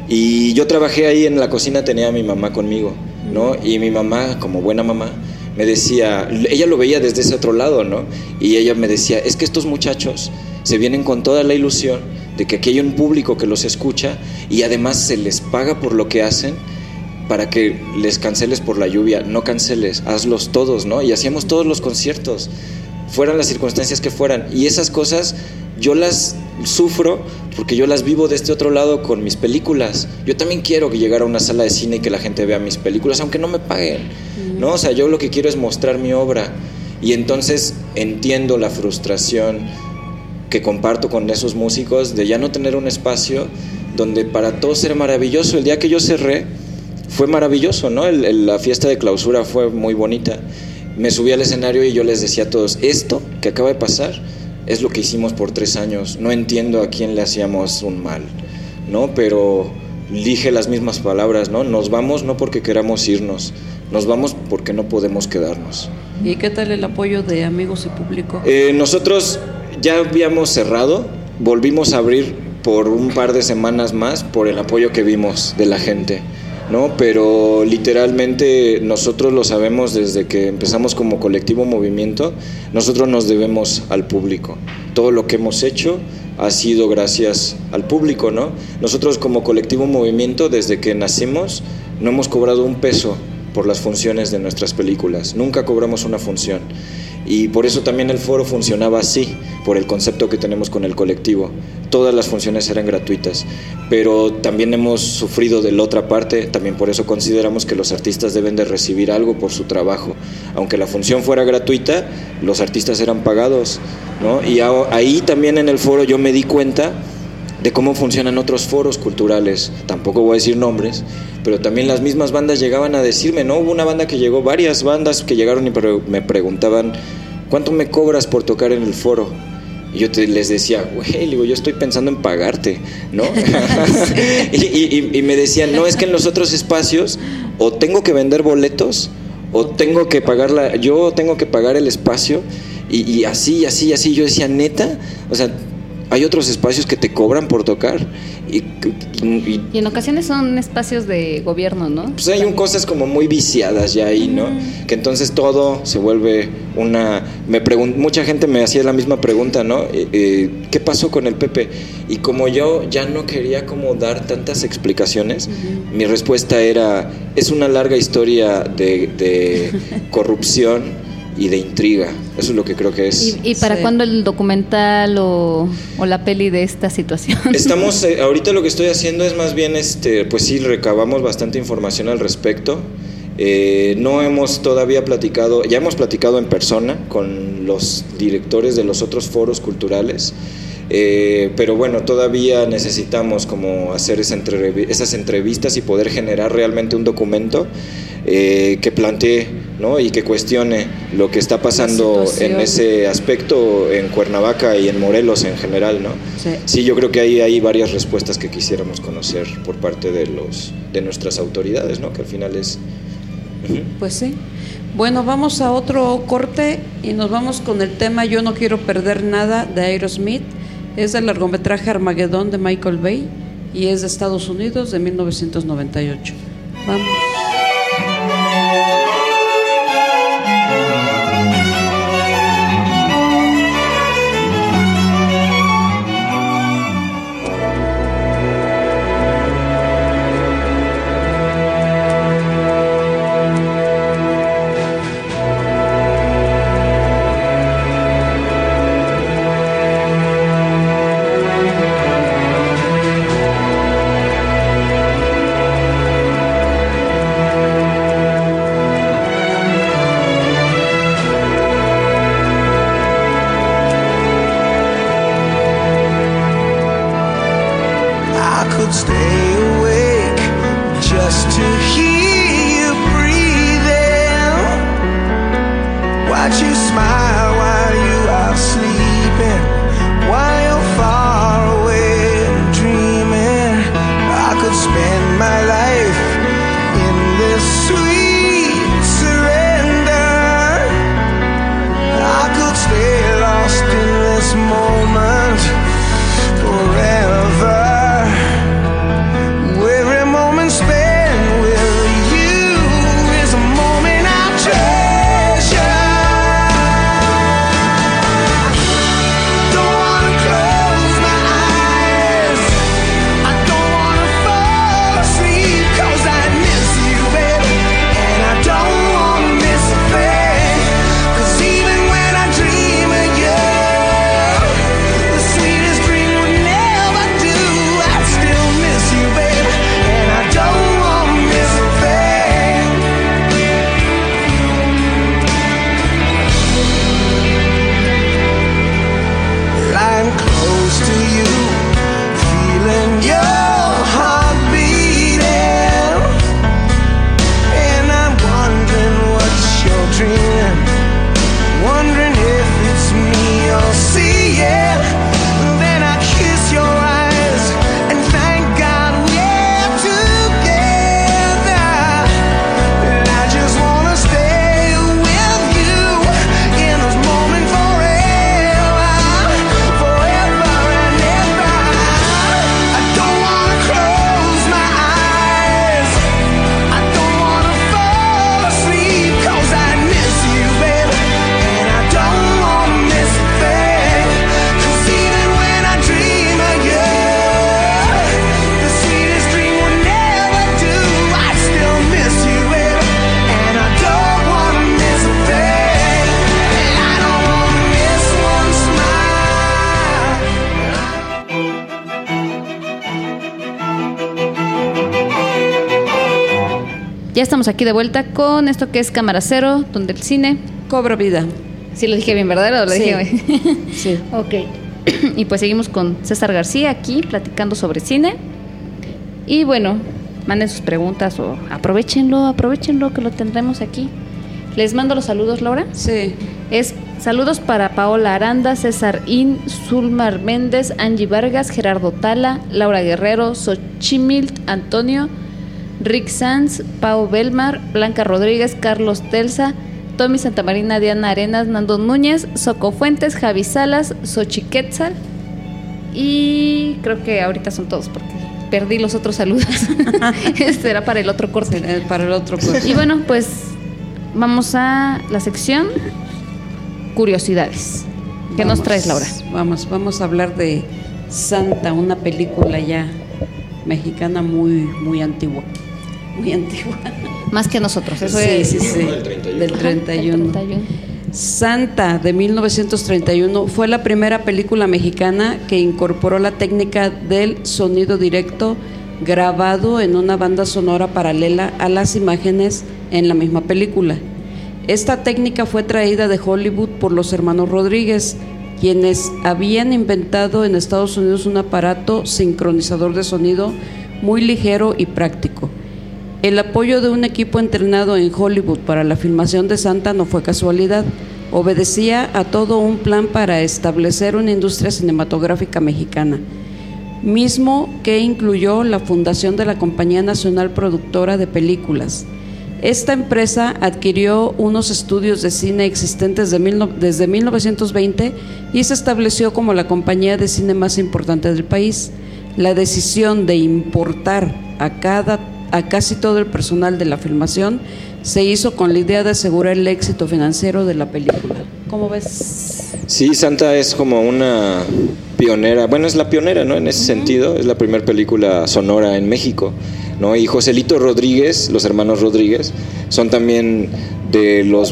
Y yo trabajé ahí en la cocina, tenía a mi mamá conmigo, ¿no? Y mi mamá, como buena mamá, me decía, ella lo veía desde ese otro lado, ¿no? Y ella me decía, es que estos muchachos se vienen con toda la ilusión de que aquí hay un público que los escucha y además se les paga por lo que hacen, para que les canceles por la lluvia. No canceles, hazlos todos, ¿no? Y hacíamos todos los conciertos, fueran las circunstancias que fueran. Y esas cosas yo las sufro porque yo las vivo de este otro lado con mis películas. Yo también quiero que llegara a una sala de cine y que la gente vea mis películas, aunque no me paguen, ¿no? O sea, yo lo que quiero es mostrar mi obra. Y entonces entiendo la frustración que comparto con esos músicos de ya no tener un espacio donde para todos era maravilloso. El día que yo cerré fue maravilloso, ¿no? La fiesta de clausura fue muy bonita. Me subí al escenario y yo les decía a todos, esto que acaba de pasar es lo que hicimos por 3 años. No entiendo a quién le hacíamos un mal, ¿no? Pero dije las mismas palabras, ¿no? Nos vamos no porque queramos irnos, nos vamos porque no podemos quedarnos. ¿Y qué tal el apoyo de amigos y público? Nosotros ya habíamos cerrado, volvimos a abrir por un par de semanas más por el apoyo que vimos de la gente, ¿no? Pero literalmente nosotros lo sabemos desde que empezamos como colectivo Movimiento, nosotros nos debemos al público. Todo lo que hemos hecho ha sido gracias al público, ¿no? Nosotros como colectivo Movimiento, desde que nacimos, no hemos cobrado un peso por las funciones de nuestras películas, nunca cobramos una función. Y por eso también el foro funcionaba así, por el concepto que tenemos con el colectivo. Todas las funciones eran gratuitas, pero también hemos sufrido de la otra parte, también por eso consideramos que los artistas deben de recibir algo por su trabajo. Aunque la función fuera gratuita, los artistas eran pagados, ¿no? Y ahí también en el foro yo me di cuenta de cómo funcionan otros foros culturales. Tampoco voy a decir nombres, pero también las mismas bandas llegaban a decirme, ¿no? Hubo una banda que llegó, varias bandas que llegaron y me preguntaban, ¿cuánto me cobras por tocar en el foro? Y yo les decía, güey, yo estoy pensando en pagarte, ¿no? y me decían, no, es que en los otros espacios o tengo que vender boletos o tengo que pagar yo tengo que pagar el espacio y así. Yo decía, ¿neta? O sea, hay otros espacios que te cobran por tocar y en ocasiones son espacios de gobierno, ¿no? Pues hay cosas como muy viciadas ya ahí, ¿no? Que entonces todo se vuelve mucha gente me hacía la misma pregunta, ¿no? ¿Qué pasó con el Pepe? Y como yo ya no quería como dar tantas explicaciones, mi respuesta era, es una larga historia de corrupción y de intriga. Eso es lo que creo que es. ¿Y para cuándo el documental o la peli de esta situación? Estamos, ahorita lo que estoy haciendo es más bien, pues sí, recabamos bastante información al respecto. No hemos todavía platicado, ya hemos platicado en persona con los directores de los otros foros culturales. Pero bueno, todavía necesitamos como hacer esas entrevistas y poder generar realmente un documento que plantee, ¿no? Y que cuestione lo que está pasando en ese aspecto en Cuernavaca y en Morelos en general, ¿no? Sí, yo creo que hay varias respuestas que quisiéramos conocer por parte de nuestras autoridades, ¿no? Que al final es... Pues sí. Bueno, vamos a otro corte y nos vamos con el tema Yo no quiero perder nada de Aerosmith. Es del largometraje Armagedón de Michael Bay y es de Estados Unidos de 1998. Vamos. watch you smile while you are sleeping, while you're far away and dreaming. I could spend my life in this sweet surrender. I could stay lost in this moment forever. Every moment spent with you is a moment I treasure. Don't wanna close my eyes, I don't wanna fall asleep, 'cause I miss you, baby, and I don't wanna miss a thing. 'Cause even when I dream of you, the sweetest dream would never do. I still miss you, baby, and I don't wanna miss a thing. Lying close to you, feeling your heart beating, and I'm wondering what you're dreaming, wondering if it's me you're seeing. Then I kiss your eyes and thank God we're together. And I just wanna stay with you in this moment forever, forever and ever. I don't wanna close my eyes, I don't wanna fall asleep, 'cause I miss you, baby, and I don't wanna miss a thing. 'Cause even when I dream of you, the sweetest dream would never do. I still miss you, baby, and I don't wanna miss a thing. And I don't wanna miss one smile. Ya estamos aquí de vuelta con esto que es Cámara Cero, donde el cine... Cobra vida. Sí, lo dije bien, ¿verdad? ¿O lo Sí. dije bien? Sí. Ok. Y pues seguimos con César García aquí platicando sobre cine. Y bueno, manden sus preguntas o aprovechenlo que lo tendremos aquí. Les mando los saludos, Laura. Sí. Es saludos para Paola Aranda, César In, Zulmar Méndez, Angie Vargas, Gerardo Tala, Laura Guerrero, Xochimilt Antonio, Rick Sanz, Pau Belmar, Blanca Rodríguez, Carlos Telsa, Tommy Santamarina, Diana Arenas, Nando Núñez, Soco Fuentes, Javi Salas, Xochiquetzal. Y creo que ahorita son todos porque perdí los otros saludos. Este era para el otro corte. Para el otro corte. Y bueno, pues vamos a la sección Curiosidades. ¿Qué nos traes, Laura? Vamos a hablar de Santa, una película ya mexicana muy antigua. Muy antigua. Más que nosotros, eso Sí, es. sí, sí. Del 31. Del 31. 31. Santa, de 1931, fue la primera película mexicana que incorporó la técnica del sonido directo grabado en una banda sonora paralela a las imágenes en la misma película. Esta técnica fue traída de Hollywood por los hermanos Rodríguez, quienes habían inventado en Estados Unidos un aparato sincronizador de sonido muy ligero y práctico. El apoyo de un equipo entrenado en Hollywood para la filmación de Santa no fue casualidad, obedecía a todo un plan para establecer una industria cinematográfica mexicana, mismo que incluyó la fundación de la Compañía Nacional Productora de Películas. Esta empresa adquirió unos estudios de cine existentes desde 1920 y se estableció como la compañía de cine más importante del país. La decisión de importar a casi todo el personal de la filmación se hizo con la idea de asegurar el éxito financiero de la película. ¿Cómo ves? Sí, Santa es como una pionera, bueno, es la pionera, ¿no? En ese sentido, es la primera película sonora en México, ¿no? Y Joselito Rodríguez, los hermanos Rodríguez, son también de los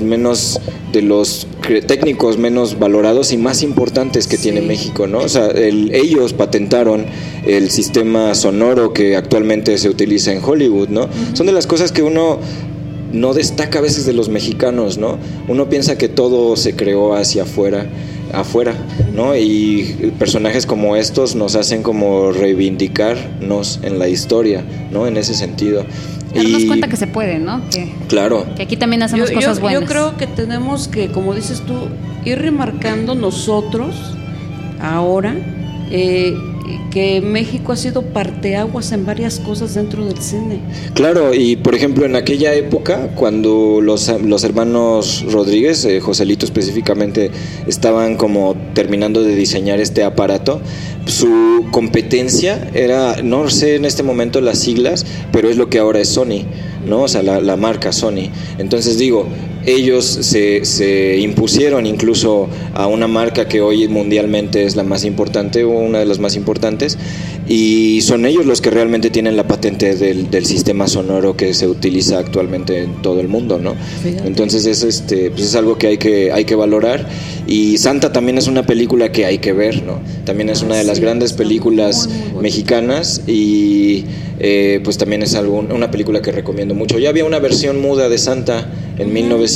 técnicos menos valorados y más importantes que tiene México, ¿no? O sea, ellos patentaron el sistema sonoro que actualmente se utiliza en Hollywood, ¿no? Son de las cosas que uno no destaca a veces de los mexicanos, ¿no? Uno piensa que todo se creó hacia afuera, ¿no? Y personajes como estos nos hacen como reivindicarnos en la historia, ¿no? En ese sentido. Darnos cuenta que se puede, ¿no? Claro. Que aquí también hacemos cosas buenas. Yo creo que tenemos que, como dices tú, ir remarcando nosotros ahora que México ha sido parteaguas en varias cosas dentro del cine. Claro, y por ejemplo en aquella época cuando los hermanos Rodríguez, Joselito específicamente, estaban como terminando de diseñar este aparato, su competencia era, no sé en este momento las siglas, pero es lo que ahora es Sony, ¿no? O sea, la marca Sony. Entonces digo, ellos se impusieron incluso a una marca que hoy mundialmente es la más importante o una de las más importantes, y son ellos los que realmente tienen la patente del sistema sonoro que se utiliza actualmente en todo el mundo, ¿no? Fíjate. Entonces pues es algo que hay que valorar, y Santa también es una película que hay que ver, ¿no? También es una de las grandes películas muy mexicanas, y pues también es una película que recomiendo mucho. Ya había una versión muda de Santa en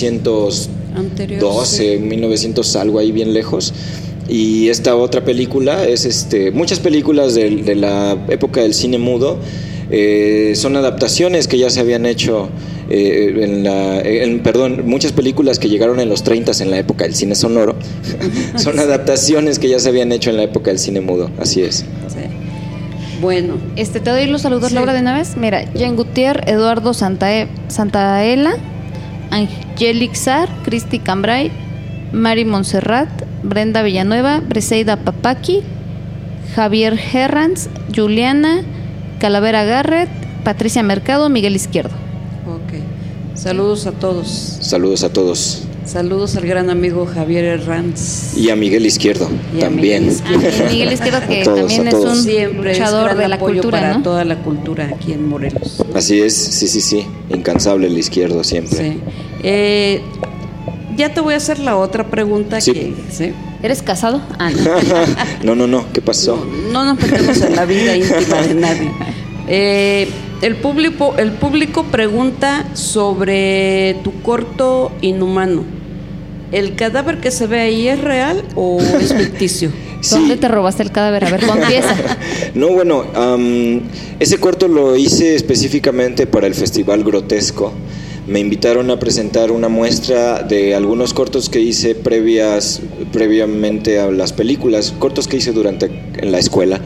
1912, 1900 algo ahí bien lejos. Y esta otra película es muchas películas de la época del cine mudo son adaptaciones que ya se habían hecho muchas películas que llegaron en los 30 en la época del cine sonoro son adaptaciones que ya se habían hecho en la época del cine mudo, así es. Sí. Bueno, te doy los saludos, sí. Laura, de una vez. Mira, Jean Gutiérrez, Eduardo Santaella, Angelic Sar, Cristi Cambray, Mari Montserrat, Brenda Villanueva, Briseida Papaki, Javier Herranz, Juliana, Calavera Garrett, Patricia Mercado, Miguel Izquierdo. Ok. Saludos a todos. Saludos a todos. Saludos al gran amigo Javier Herranz. Y a Miguel Izquierdo también. Miguel Izquierdo, que también es un luchador de la cultura, para ¿no? toda la cultura aquí en Morelos. Así es, sí. Incansable el Izquierdo siempre. Sí. Ya te voy a hacer la otra pregunta. Sí. ¿Sí? ¿Eres casado? No. No, ¿qué pasó? No nos metemos en la vida íntima de nadie. El público pregunta sobre tu corto Inhumano. ¿El cadáver que se ve ahí es real o es ficticio? Sí. ¿Dónde te robaste el cadáver? A ver, confiesa. No, bueno, ese corto lo hice específicamente para el Festival Grotesco. Me invitaron a presentar una muestra de algunos cortos que hice previamente a las películas, cortos que hice en la escuela.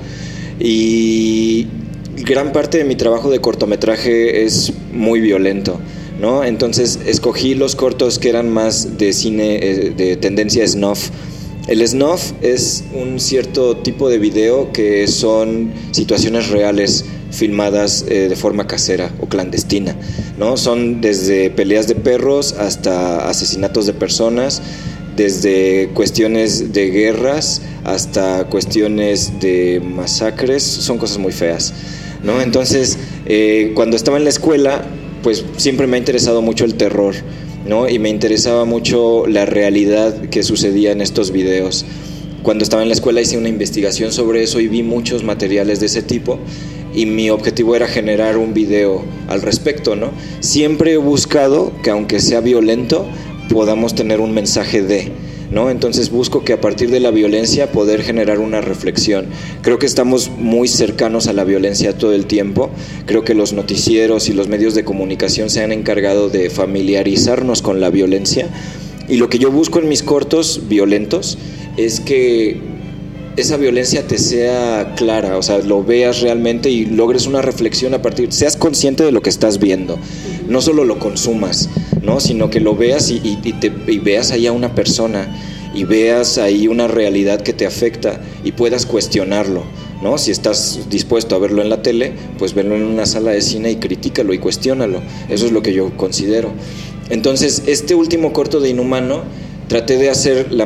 Y gran parte de mi trabajo de cortometraje es muy violento, ¿no? Entonces escogí los cortos que eran más de cine de tendencia snuff. El snuff es un cierto tipo de video que son situaciones reales filmadas de forma casera o clandestina, ¿no? Son desde peleas de perros hasta asesinatos de personas, desde cuestiones de guerras hasta cuestiones de masacres. Son cosas muy feas, ¿no? Entonces, cuando estaba en la escuela, pues siempre me ha interesado mucho el terror, ¿no? Y me interesaba mucho la realidad que sucedía en estos videos. Cuando estaba en la escuela hice una investigación sobre eso y vi muchos materiales de ese tipo, y mi objetivo era generar un video al respecto, ¿no? Siempre he buscado que, aunque sea violento, podamos tener un mensaje ¿no? Entonces busco que a partir de la violencia poder generar una reflexión. Creo que estamos muy cercanos a la violencia todo el tiempo. Creo que los noticieros y los medios de comunicación se han encargado de familiarizarnos con la violencia, y lo que yo busco en mis cortos violentos es que esa violencia te sea clara, o sea, lo veas realmente y logres una reflexión seas consciente de lo que estás viendo, no solo lo consumas, ¿no? Sino que lo veas y veas ahí a una persona, y veas ahí una realidad que te afecta y puedas cuestionarlo, ¿no? Si estás dispuesto a verlo en la tele, pues verlo en una sala de cine y critícalo y cuestiónalo. Eso es lo que yo considero. Entonces, este último corto de Inhumano, traté de hacer el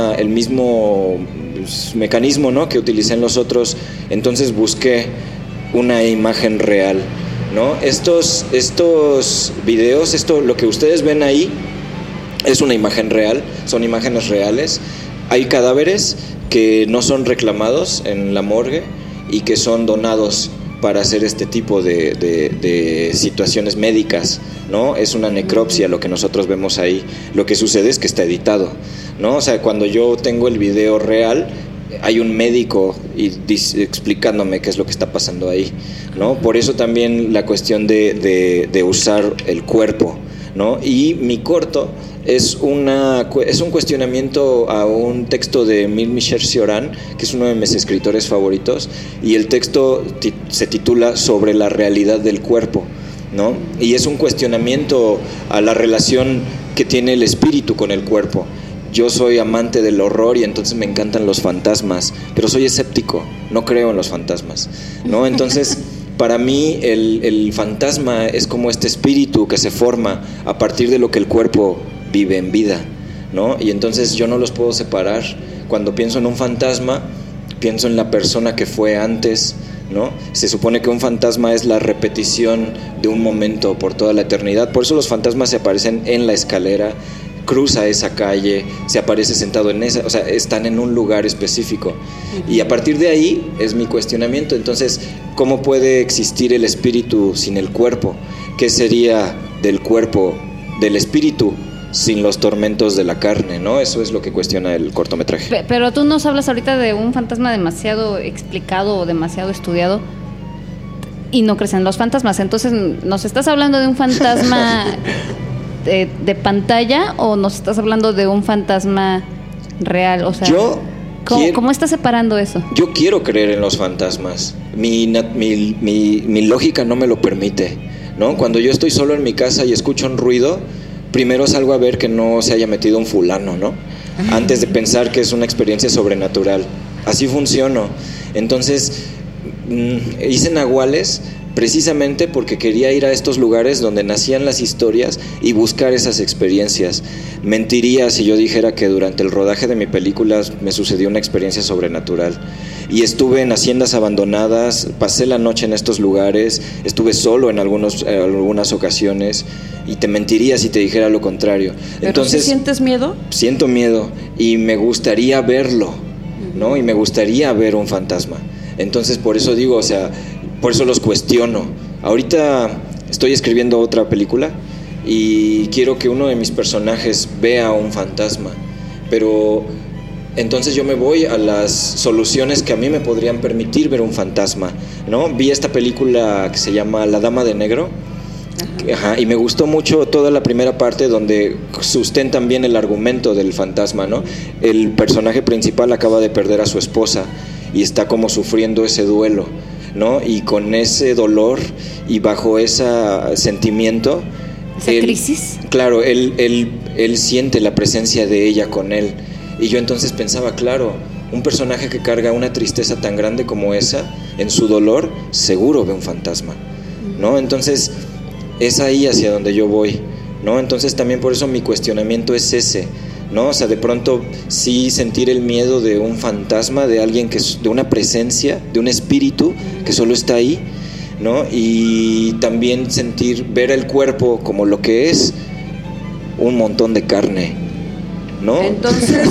mismo mecanismo, ¿no?, que utilicé en los otros. Entonces busqué una imagen real, ¿no? Estos videos, lo que ustedes ven ahí es una imagen real, son imágenes reales. Hay cadáveres que no son reclamados en la morgue y que son donados para hacer este tipo de situaciones médicas, ¿no? Es una necropsia lo que nosotros vemos ahí. Lo que sucede es que está editado, ¿no? O sea, cuando yo tengo el video real, hay un médico explicándome qué es lo que está pasando ahí, ¿no? Por eso también la cuestión de usar el cuerpo, ¿no? Y mi corto es un cuestionamiento a un texto de Emile Michel Cioran, que es uno de mis escritores favoritos, y el texto se titula Sobre la realidad del cuerpo, ¿no? Y es un cuestionamiento a la relación que tiene el espíritu con el cuerpo. Yo soy amante del horror y entonces me encantan los fantasmas, pero soy escéptico, no creo en los fantasmas, ¿no? Entonces, para mí el fantasma es como este espíritu que se forma a partir de lo que el cuerpo vive en vida, ¿no? Y entonces yo no los puedo separar. Cuando pienso en un fantasma, pienso en la persona que fue antes, ¿no? Se supone que un fantasma es la repetición de un momento por toda la eternidad. Por eso los fantasmas se aparecen en la escalera, cruza esa calle, se aparece sentado en esa, o sea, están en un lugar específico. Y a partir de ahí es mi cuestionamiento. Entonces, ¿cómo puede existir el espíritu sin el cuerpo? ¿Qué sería del cuerpo, del espíritu, sin los tormentos de la carne, ¿no? Eso es lo que cuestiona el cortometraje. Pero tú nos hablas ahorita de un fantasma demasiado explicado o demasiado estudiado y no crees en los fantasmas. Entonces, ¿nos estás hablando de un fantasma de pantalla o nos estás hablando de un fantasma real? O sea, ¿cómo estás separando eso? Yo quiero creer en los fantasmas. Mi lógica no me lo permite, ¿no? Cuando yo estoy solo en mi casa y escucho un ruido, primero salgo a ver que no se haya metido un fulano, ¿no? Antes de pensar que es una experiencia sobrenatural. Así funciono. Entonces, hice nahuales precisamente porque quería ir a estos lugares donde nacían las historias y buscar esas experiencias. Mentiría si yo dijera que durante el rodaje de mi película me sucedió una experiencia sobrenatural. Y estuve en haciendas abandonadas, pasé la noche en estos lugares, estuve solo en algunas ocasiones, y te mentiría si te dijera lo contrario. ¿Pero entonces, si sientes miedo? Siento miedo y me gustaría verlo, ¿no? Y me gustaría ver un fantasma. Entonces, por eso digo, o sea, por eso los cuestiono. Ahorita estoy escribiendo otra película y quiero que uno de mis personajes vea un fantasma, pero entonces yo me voy a las soluciones que a mí me podrían permitir ver un fantasma, ¿no? Vi esta película que se llama La Dama de Negro. Ajá, y me gustó mucho toda la primera parte donde sustentan bien el argumento del fantasma, ¿no? El personaje principal acaba de perder a su esposa y está como sufriendo ese duelo, ¿no? Y con ese dolor y bajo ese sentimiento, ¿esa crisis? Claro, él siente la presencia de ella con él. Y yo entonces pensaba, claro, un personaje que carga una tristeza tan grande como esa, en su dolor, seguro ve un fantasma, ¿no? Entonces, es ahí hacia donde yo voy, ¿no? Entonces también por eso mi cuestionamiento es ese, ¿no? O sea, de pronto sí sentir el miedo de un fantasma, de alguien de una presencia, de un espíritu que solo está ahí, ¿no? Y también ver el cuerpo como lo que es, un montón de carne, ¿no? Entonces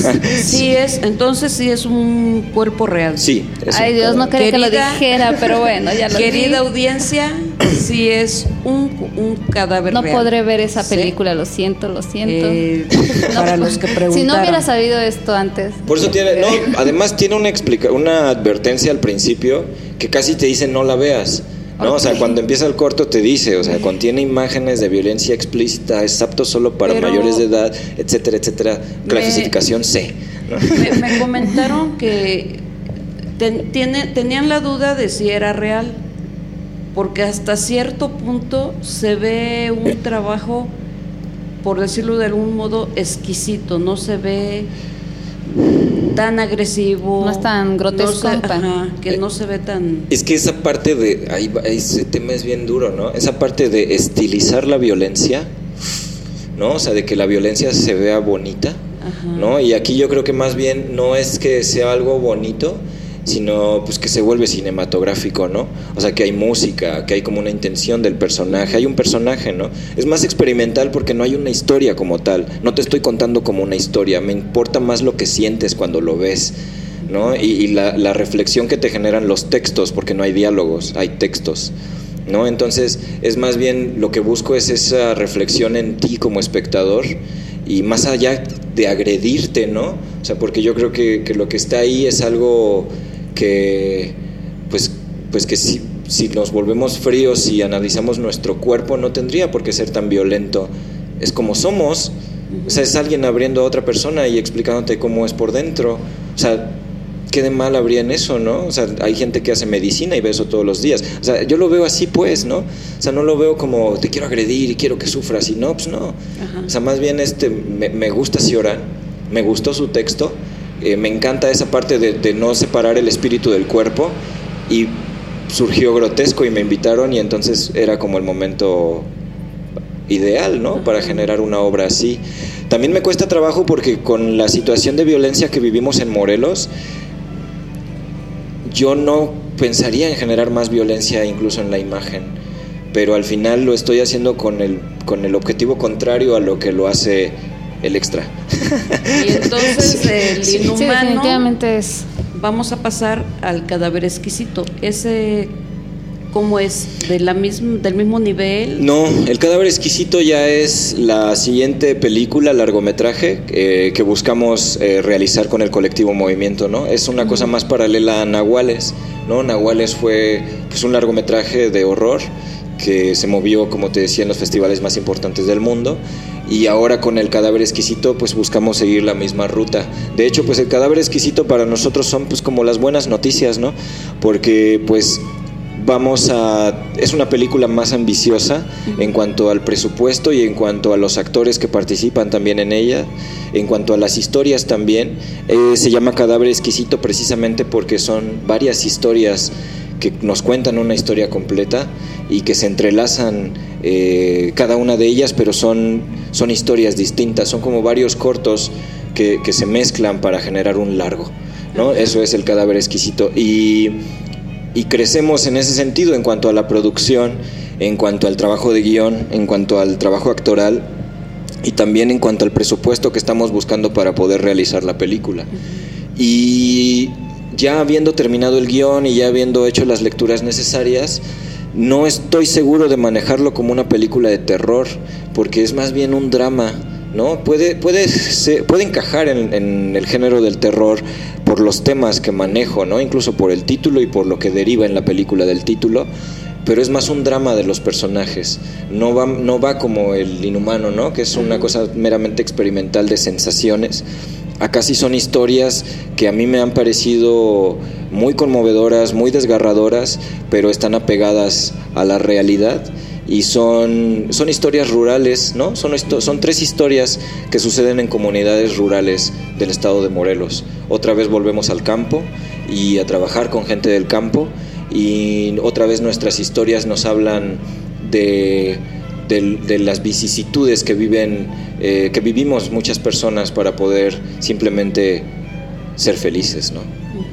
sí es un cuerpo real. Sí. Ay, Dios, no quería que lo dijera, pero bueno, ya lo querida audiencia, sí es un cadáver no real. No podré ver esa película, ¿sí? lo siento. Para los que preguntaron. Si no hubiera sabido esto antes. Por eso además tiene una advertencia al principio que casi te dice no la veas, ¿no? Okay. O sea, cuando empieza el corto te dice, o sea, contiene imágenes de violencia explícita, es apto solo para mayores de edad, etcétera, etcétera, clasificación C, ¿no? Me comentaron que tenían la duda de si era real, porque hasta cierto punto se ve un trabajo, por decirlo de algún modo, exquisito, no se ve tan agresivo, no es tan grotesco, no se ve tan... Es que esa parte ese tema es bien duro, ¿no? Esa parte de estilizar la violencia, ¿no? O sea, de que la violencia se vea bonita, ¿no? Y aquí yo creo que más bien no es que sea algo bonito, sino pues que se vuelve cinematográfico, ¿no? O sea, que hay música, que hay como una intención del personaje, hay un personaje, ¿no? Es más experimental porque no hay una historia como tal, no te estoy contando como una historia, me importa más lo que sientes cuando lo ves, ¿no? Y la reflexión que te generan los textos, porque no hay diálogos, hay textos, ¿no? Entonces, es más bien lo que busco es esa reflexión en ti como espectador y más allá de agredirte, ¿no? O sea, porque yo creo que lo que está ahí es algo que, pues que si nos volvemos fríos y analizamos nuestro cuerpo, no tendría por qué ser tan violento. Es como somos. O sea, es alguien abriendo a otra persona y explicándote cómo es por dentro. O sea, ¿qué de mal habría en eso, no? O sea, hay gente que hace medicina y ve eso todos los días. O sea, yo lo veo así, pues, ¿no? O sea, no lo veo como te quiero agredir y quiero que sufras. Y no, pues no. Ajá. O sea, más bien me gusta Cioran, me gustó su texto, me encanta esa parte de no separar el espíritu del cuerpo, y surgió Grotesco y me invitaron, y entonces era como el momento ideal, ¿no? Para generar una obra así. También me cuesta trabajo porque con la situación de violencia que vivimos en Morelos, yo no pensaría en generar más violencia incluso en la imagen, pero al final lo estoy haciendo con el objetivo contrario a lo que lo hace el extra. Y entonces el inhumano, sí, definitivamente es. Vamos a pasar al Cadáver Exquisito. Ese, ¿cómo es? ¿Del mismo nivel? No, el Cadáver Exquisito ya es la siguiente película, largometraje, que buscamos realizar con el colectivo Movimiento, ¿no? Es una cosa más paralela a Nahuales, ¿no? Nahuales fue pues un largometraje de horror que se movió, como te decía, en los festivales más importantes del mundo, y ahora con el Cadáver Exquisito pues buscamos seguir la misma ruta. De hecho, pues el Cadáver Exquisito para nosotros son pues como las buenas noticias, ¿no? Porque pues es una película más ambiciosa en cuanto al presupuesto y en cuanto a los actores que participan también en ella, en cuanto a las historias también. Se llama Cadáver Exquisito precisamente porque son varias historias que nos cuentan una historia completa y que se entrelazan cada una de ellas, pero son historias distintas, son como varios cortos que se mezclan para generar un largo, ¿no? Eso es el Cadáver Exquisito, y crecemos en ese sentido en cuanto a la producción, en cuanto al trabajo de guión, en cuanto al trabajo actoral, y también en cuanto al presupuesto que estamos buscando para poder realizar la película. Y ya habiendo terminado el guión y ya habiendo hecho las lecturas necesarias, no estoy seguro de manejarlo como una película de terror, porque es más bien un drama, ¿no? Puede encajar en el género del terror por los temas que manejo, ¿no? Incluso por el título y por lo que deriva en la película del título, pero es más un drama de los personajes. No va como el Inhumano, ¿no? Que es una cosa meramente experimental de sensaciones. Acá sí son historias que a mí me han parecido muy conmovedoras, muy desgarradoras, pero están apegadas a la realidad, y son historias rurales, ¿no? Son 3 historias que suceden en comunidades rurales del estado de Morelos. Otra vez volvemos al campo y a trabajar con gente del campo, y otra vez nuestras historias nos hablan de las vicisitudes que vivimos muchas personas para poder simplemente ser felices, ¿no?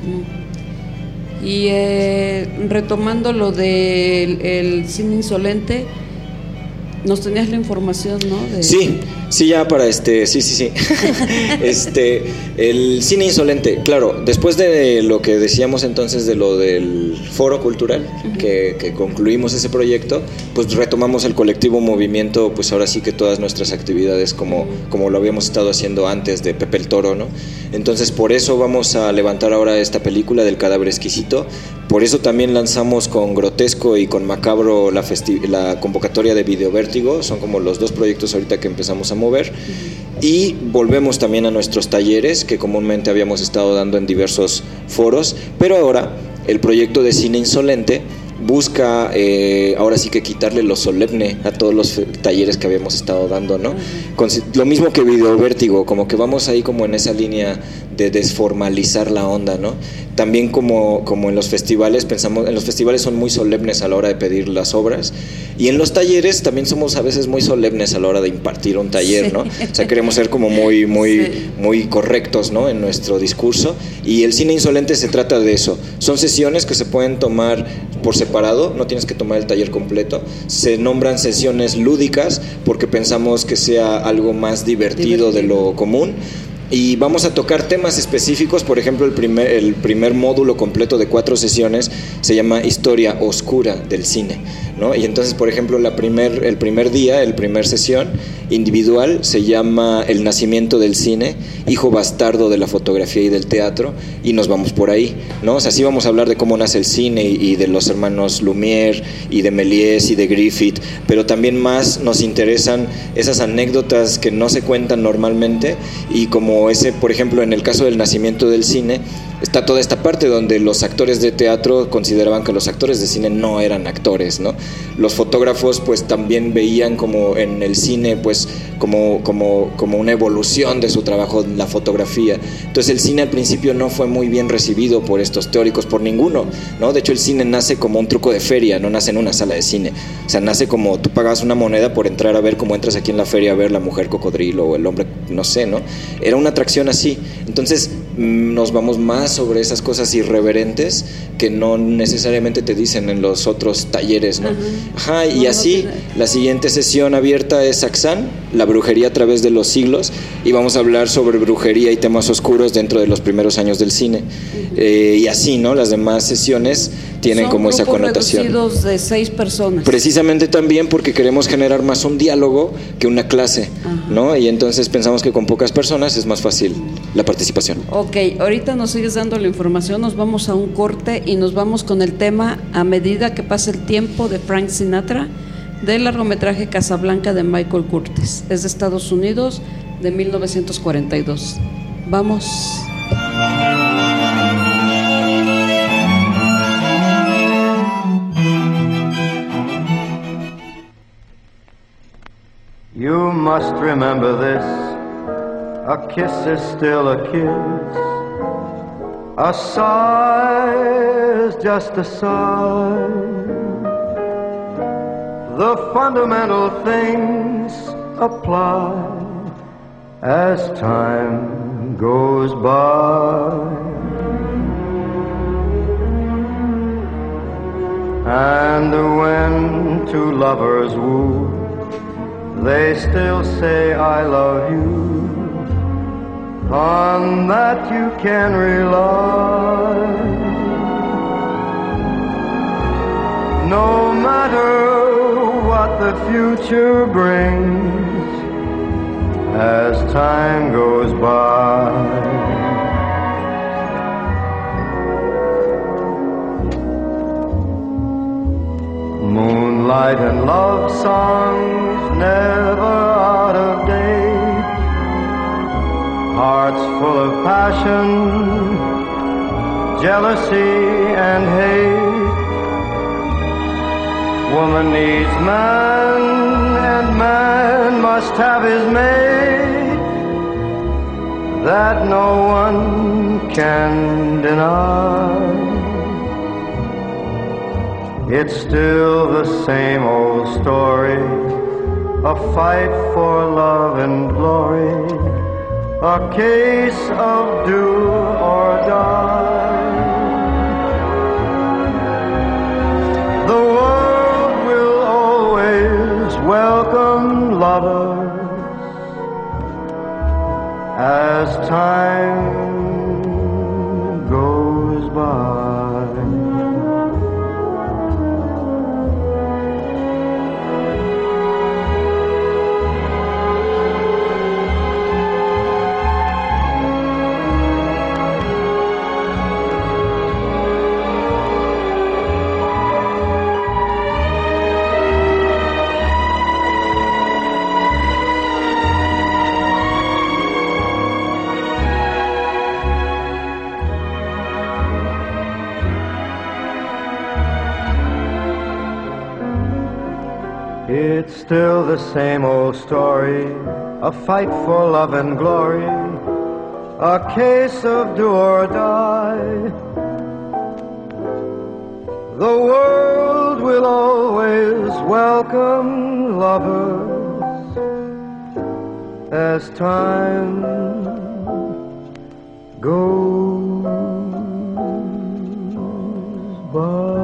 Y retomando lo del cine insolente, nos tenías la información, ¿no? Sí, ya para sí. El cine insolente, claro, después de lo que decíamos entonces de lo del foro cultural, que concluimos ese proyecto, pues retomamos el colectivo Movimiento, pues ahora sí que todas nuestras actividades como lo habíamos estado haciendo antes de Pepe el Toro, ¿no? Entonces por eso vamos a levantar ahora esta película del Cadáver Exquisito. Por eso también lanzamos con Grotesco y con Macabro la convocatoria de Videovértigo. Son como los 2 proyectos ahorita que empezamos a mover. Y volvemos también a nuestros talleres que comúnmente habíamos estado dando en diversos foros, pero ahora el proyecto de cine insolente busca ahora sí que quitarle lo solemne a todos los talleres que habíamos estado dando, ¿no? Lo mismo que Videovértigo, como que vamos ahí como en esa línea de desformalizar la onda, ¿no? También como en los festivales, en los festivales son muy solemnes a la hora de pedir las obras, y en los talleres también somos a veces muy solemnes a la hora de impartir un taller, ¿no? O sea, queremos ser como muy correctos, ¿no? En nuestro discurso, y el cine insolente se trata de eso. Son sesiones que se pueden tomar por separado, no tienes que tomar el taller completo. Se nombran sesiones lúdicas porque pensamos que sea algo más divertido de lo común. Y vamos a tocar temas específicos. Por ejemplo, el primer módulo completo de 4 sesiones se llama Historia Oscura del Cine, ¿no? Y entonces, por ejemplo, el primer día, el primer sesión individual se llama El nacimiento del cine, hijo bastardo de la fotografía y del teatro, y nos vamos por ahí, ¿no? O sea, sí vamos a hablar de cómo nace el cine y de los hermanos Lumière y de Méliès y de Griffith, pero también más nos interesan esas anécdotas que no se cuentan normalmente, y como ese, por ejemplo, en el caso del nacimiento del cine, está toda esta parte donde los actores de teatro consideraban que los actores de cine no eran actores, ¿no? Los fotógrafos pues también veían como en el cine pues como una evolución de su trabajo en la fotografía. Entonces el cine al principio no fue muy bien recibido por estos teóricos, por ninguno, ¿no? De hecho el cine nace como un truco de feria, no nace en una sala de cine. O sea, nace como tú pagabas una moneda por entrar a ver, como entras aquí en la feria a ver la mujer cocodrilo o el hombre, no sé, ¿no? Era una atracción así. Entonces nos vamos más sobre esas cosas irreverentes que no necesariamente te dicen en los otros talleres, ¿no? Ajá, y así la siguiente sesión abierta es Saxán, la brujería a través de los siglos, y vamos a hablar sobre brujería y temas oscuros dentro de los primeros años del cine. Y así, ¿no? Las demás sesiones tienen como esa connotación. Son grupos reducidos de 6 personas. Precisamente también porque queremos generar más un diálogo que una clase, ¿no? Y entonces pensamos que con pocas personas es más fácil la participación. Ok, ahorita nos sigues dando la información, nos vamos a un corte y nos vamos con el tema A medida que pasa el tiempo de Frank Sinatra, del largometraje Casablanca de Michael Curtiz. Es de Estados Unidos, de 1942. Vamos. You must remember this, a kiss is still a kiss, a sigh is just a sigh. The fundamental things apply as time goes by. And when two lovers woo, they still say I love you. On that you can rely. No matter what the future brings as time goes by. Moonlight and love songs never out of date, hearts full of passion, jealousy and hate. Woman needs man and man must have his mate, that no one can deny. It's still the same old story, a fight for love and glory, a case of do or die. The world will always welcome lovers as time goes by. It's still the same old story, a fight for love and glory, a case of do or die. The world will always welcome lovers as time goes by.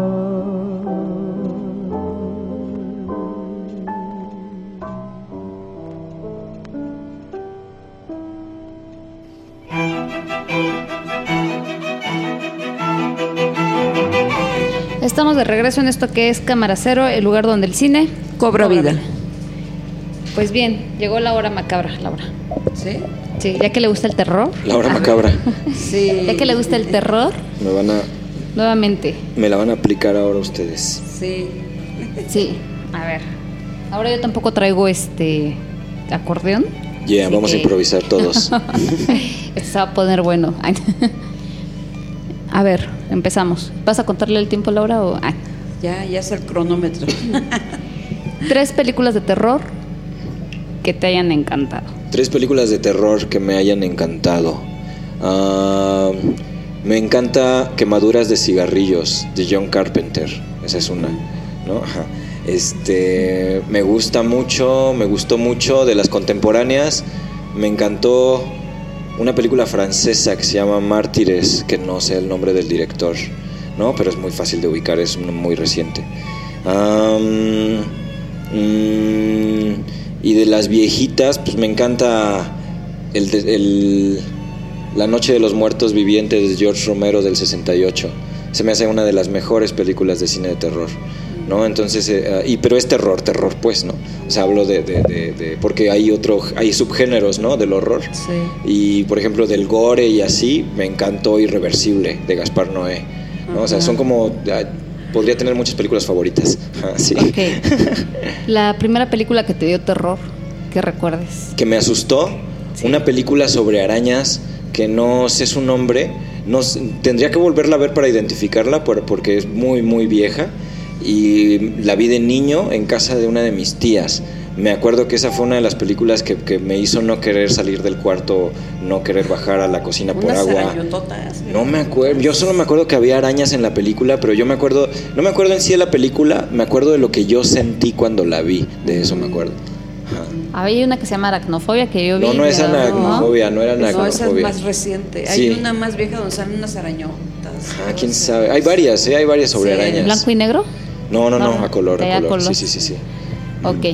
Estamos de regreso en esto que es Cámara Cero, el lugar donde el cine Cobra vida. Pues bien, llegó la hora macabra, Laura. ¿Sí? Sí, ya que le gusta el terror. La hora macabra. Sí. Ya que le gusta el terror, nuevamente. Me la van a aplicar ahora ustedes. Sí. Sí, a ver. Ahora yo tampoco traigo acordeón. Yeah, así vamos a que- improvisar todos. Esto se va a poner bueno. A ver, empezamos. ¿Vas a contarle el tiempo, Laura? O... Ya es el cronómetro. 3 películas de terror que te hayan encantado. 3 películas de terror que me hayan encantado. Me encanta Quemaduras de cigarrillos de John Carpenter. Esa es una, ¿no? Ajá. Me gustó mucho de las contemporáneas. Me encantó una película francesa que se llama Mártires, que no sé el nombre del director, ¿no? Pero es muy fácil de ubicar, es muy reciente. Y de las viejitas, pues me encanta La Noche de los Muertos Vivientes de George Romero del 68. Se me hace una de las mejores películas de cine de terror, ¿no? Entonces, pero es terror, pues, ¿no? O sea, hablo de porque hay subgéneros, ¿no? Del horror. Sí. Y, por ejemplo, del gore y así, me encantó Irreversible, de Gaspar Noé, ¿no? O sea, son como... podría tener muchas películas favoritas. Sí. Ok. La primera película que te dio terror, que recuerdes. Que me asustó, Sí. una película sobre arañas que no sé su nombre, tendría que volverla a ver para identificarla porque es muy muy vieja, y la vi de niño en casa de una de mis tías. Me acuerdo que esa fue una de las películas que me hizo no querer salir del cuarto, no querer bajar a la cocina por Unas agua. arañototas. No me acuerdo, yo solo me acuerdo que había arañas en la película, pero no me acuerdo en sí de la película, me acuerdo de lo que yo sentí cuando la vi, de eso me acuerdo. Ajá. Había una que se llama Aracnofobia que yo vi. No es pero- aracnofobia, no era No, esa es aracnofobia. más reciente. Sí. Hay una más vieja donde salen unas arañotas. Ah, quién sabe. Hay varias sobre Sí. arañas. ¿Blanco y negro? No, No, a color, de a a color. color. Sí. Ok.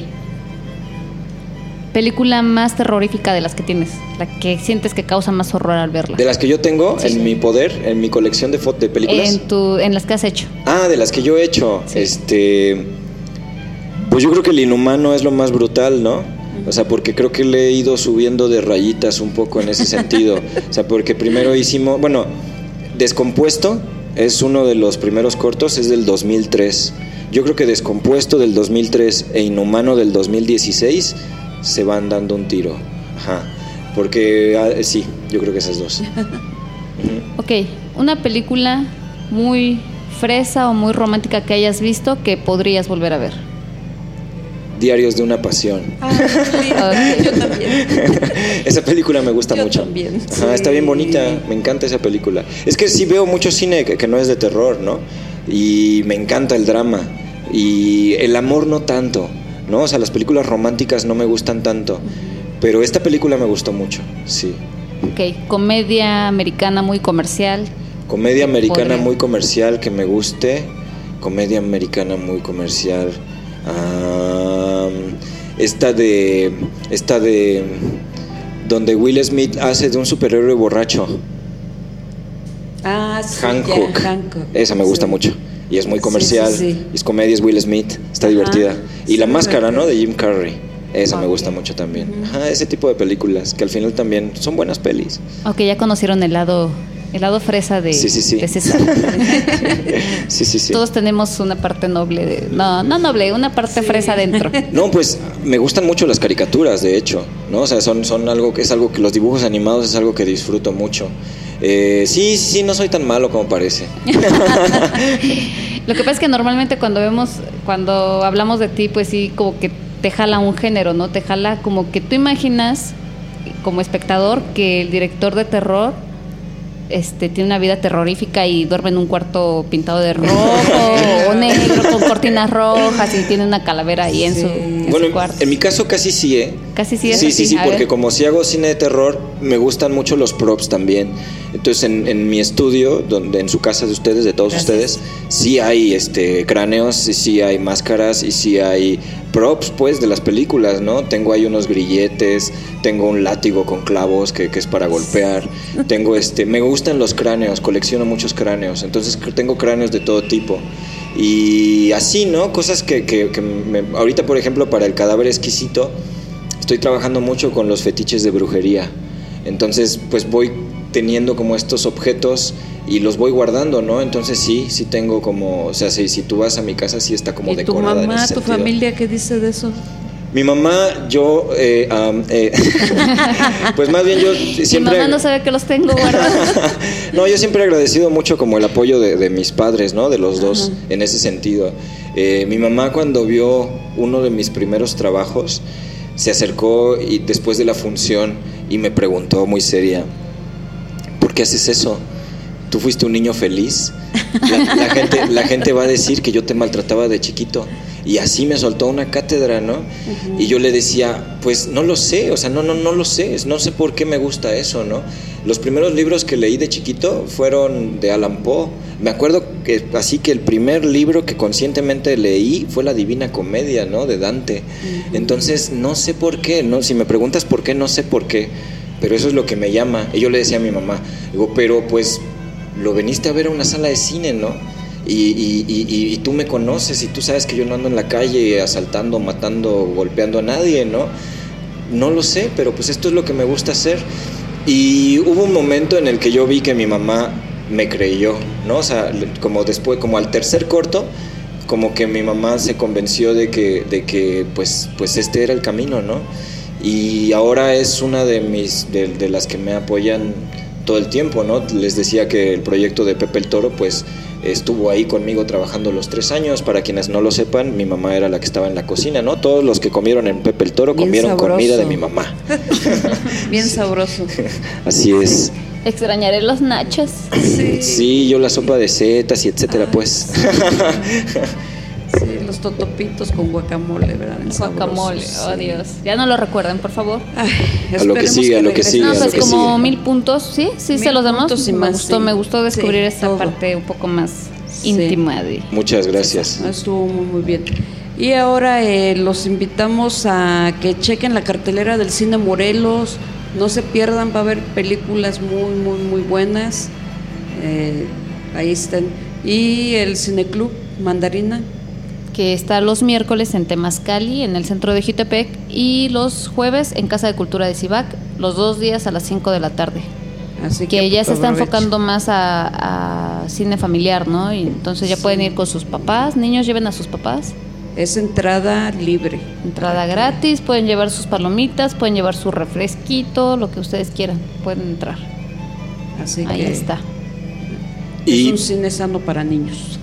Película más terrorífica de las que tienes, la que sientes que causa más horror al verla. De las que yo tengo Sí. en mi poder, en mi colección de películas. En las que has hecho. De las que yo he hecho. Sí. Pues yo creo que El Inhumano es lo más brutal, ¿no? O sea, porque creo que le he ido subiendo de rayitas un poco en ese sentido. O sea, porque primero hicimos... Bueno, Descompuesto es uno de los primeros cortos, es del 2003. Yo creo que Descompuesto del 2003 e Inhumano del 2016 se van dando un tiro. Ajá. Porque, sí, yo creo que esas dos. Ok, una película muy fresa o muy romántica que hayas visto que podrías volver a ver. Diarios de una Pasión. Ok. Yo también. Esa película me gusta Yo mucho. también, Ajá, sí. está bien bonita, me encanta esa película. Es que sí veo mucho cine que no es de terror, ¿no? Y me encanta el drama. Y el amor no tanto, ¿no? O sea, las películas románticas no me gustan tanto. Pero esta película me gustó mucho, sí. Ok, comedia americana muy comercial. Comedia americana Podría. muy comercial que me guste. Comedia americana muy comercial. Esta de donde Will Smith hace de un superhéroe borracho. Sí, Hancock. ya, Hancock. Esa me gusta Sí. mucho. Y es muy comercial. Sí. Es comedia, es Will Smith. Está Ajá. divertida. Y Sí, La Máscara, divertida. ¿no? De Jim Carrey. Esa me Ok. gusta mucho también. Ajá, ese tipo de películas que al final también son buenas pelis. Ok, ya conocieron el lado fresa de, Sí. de César. Sí. Todos tenemos una parte noble no noble, una parte fresa dentro. No, pues me gustan mucho las caricaturas, de hecho, ¿no? O sea, son algo que los dibujos animados es algo que disfruto mucho. Sí, no soy tan malo como parece. Lo que pasa es que normalmente cuando hablamos de ti, pues sí, como que te jala un género, ¿no? Te jala como que tú imaginas como espectador que el director de terror tiene una vida terrorífica y duerme en un cuarto pintado de rojo o negro con cortinas rojas y tiene una calavera ahí en su Bueno, cuarto. en mi caso casi sí, ¿eh? Casi sí es Sí, así. sí, A porque ver. como si hago cine de terror, me gustan mucho los props también. Entonces, en mi estudio, en su casa de ustedes, de todos ustedes, sí hay cráneos, y sí hay máscaras, y sí hay props, pues, de las películas, ¿no? Tengo ahí unos grilletes, tengo un látigo con clavos que es para golpear. Tengo me gustan los cráneos, colecciono muchos cráneos, entonces tengo cráneos de todo tipo. Y así, ¿no? Cosas que ahorita, por ejemplo, para el cadáver exquisito, estoy trabajando mucho con los fetiches de brujería. Entonces, pues voy teniendo como estos objetos y los voy guardando, ¿no? Entonces sí tengo como, o sea, si tú vas a mi casa, sí está como decorada. ¿Y tu mamá, en ese tu sentido. familia, qué dice de eso? Mi mamá, yo, pues más bien yo siempre... Mi mamá no sabe que los tengo guardados. No, yo siempre he agradecido mucho como el apoyo de mis padres, ¿no? De los dos, en ese sentido. Mi mamá, cuando vio uno de mis primeros trabajos, se acercó y después de la función y me preguntó muy seria: ¿por qué haces eso? ¿Tú fuiste un niño feliz? La gente va a decir que yo te maltrataba de chiquito. Y así me soltó una cátedra, ¿no? Y yo le decía, pues no lo sé, o sea, no lo sé, no sé por qué me gusta eso, ¿no? Los primeros libros que leí de chiquito fueron de Allan Poe. Me acuerdo que así que el primer libro que conscientemente leí fue La Divina Comedia, ¿no? De Dante. Entonces, no sé por qué, ¿no? Si me preguntas por qué, no sé por qué, pero eso es lo que me llama. Y yo le decía a mi mamá, digo, pero pues lo veniste a ver a una sala de cine, ¿no? Y tú me conoces y tú sabes que yo no ando en la calle asaltando, matando, golpeando a nadie, ¿no? No lo sé, pero pues esto es lo que me gusta hacer. Y hubo un momento en el que yo vi que mi mamá me creyó, ¿no? O sea, como después, como al tercer corto, como que mi mamá se convenció de que pues este era el camino, ¿no? Y ahora es una de las que me apoyan todo el tiempo, ¿no? Les decía que el proyecto de Pepe el Toro, pues estuvo ahí conmigo trabajando los 3 años. Para quienes no lo sepan, mi mamá era la que estaba en la cocina, ¿no? Todos los que comieron en Pepe el Toro Bien comieron sabroso. comida de mi mamá. Bien sabroso. Así es. Extrañaré los nachos. Sí, yo la sopa de setas y etcétera, pues. Sí, los totopitos con guacamole, ¿verdad? Guacamole, Sabrosos, oh Dios. Ya no lo recuerden, por favor. Ay, A lo que esperemos sigue, a lo que regrese. sigue. No, a pues lo que como sigue. 1000 puntos, sí, 1000 se los damos. puntos y más, sí. Me gustó descubrir Sí, esta todo. parte un poco más Sí. íntima de... Muchas gracias. Estuvo muy bien. Y ahora los invitamos a que chequen la cartelera del Cine Morelos. No se pierdan, va a haber películas muy buenas. Ahí están. Y el Cineclub Mandarina. que está los miércoles en Temazcali, en el centro de Jutepec, y los jueves en Casa de Cultura de Cibac, los 2 días a las 5 de la tarde. Así Que ya se está aprovechen. enfocando más a cine familiar, ¿no? Y entonces ya pueden ir con sus papás, niños lleven a sus papás. Es entrada libre. Entrada gratis, pueden llevar sus palomitas, pueden llevar su refresquito, lo que ustedes quieran, pueden entrar. Así Ahí que está. es un cine sano para niños.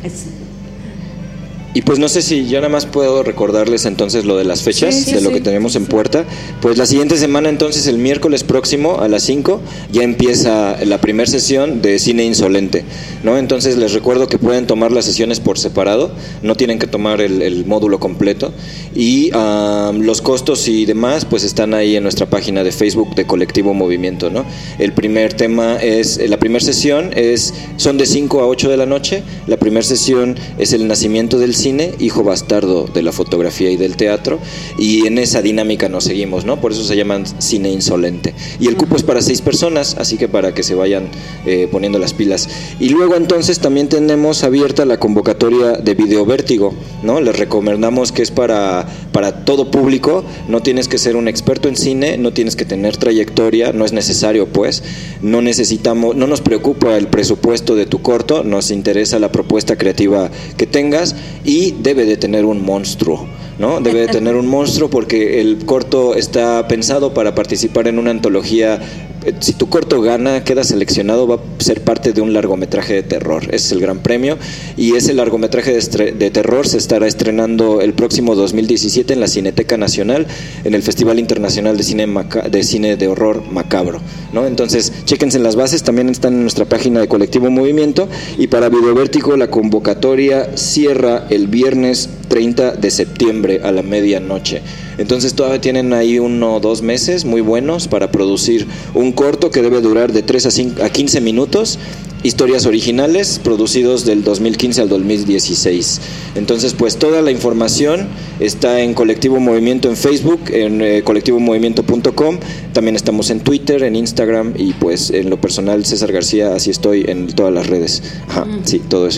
Y pues no sé si ya nada más puedo recordarles entonces lo de las fechas, Sí, de lo sí, que tenemos en puerta. Pues la siguiente semana entonces, el miércoles próximo a las 5, ya empieza la primera sesión de Cine Insolente, ¿no? Entonces les recuerdo que pueden tomar las sesiones por separado, no tienen que tomar el módulo completo. Y los costos y demás pues están ahí en nuestra página de Facebook de Colectivo Movimiento, ¿no? El primer tema es, la primera sesión son de 5 a 8 de la noche. La primera sesión es el nacimiento del cine, hijo bastardo de la fotografía y del teatro, y en esa dinámica nos seguimos, ¿no? Por eso se llaman Cine Insolente. Y el cupo es para 6 personas, así que para que se vayan poniendo las pilas. Y luego entonces también tenemos abierta la convocatoria de Video Vértigo, ¿no? Les recomendamos que es para todo público, no tienes que ser un experto en cine, no tienes que tener trayectoria, no es necesario pues, no nos preocupa el presupuesto de tu corto, nos interesa la propuesta creativa que tengas y debe de tener un monstruo, ¿no? Debe de tener un monstruo porque el corto está pensado para participar en una antología. Si tu corto gana, queda seleccionado, va a ser parte de un largometraje de terror. Ese es el gran premio. Y ese largometraje de terror se estará estrenando el próximo 2017 en la Cineteca Nacional, en el Festival Internacional de Cine de Horror Macabro, ¿no? Entonces, chéquense las bases, también están en nuestra página de Colectivo Movimiento. Y para Video Vértigo, la convocatoria cierra el viernes 30 de septiembre a la medianoche. Entonces todavía tienen ahí 1 o 2 meses muy buenos para producir un corto que debe durar de 3 a 15 minutos, historias originales producidos del 2015 al 2016. Entonces pues toda la información está en Colectivo Movimiento en Facebook, en colectivomovimiento.com, también estamos en Twitter, en Instagram y pues en lo personal César García, así estoy en todas las redes. Ajá, sí, todo eso.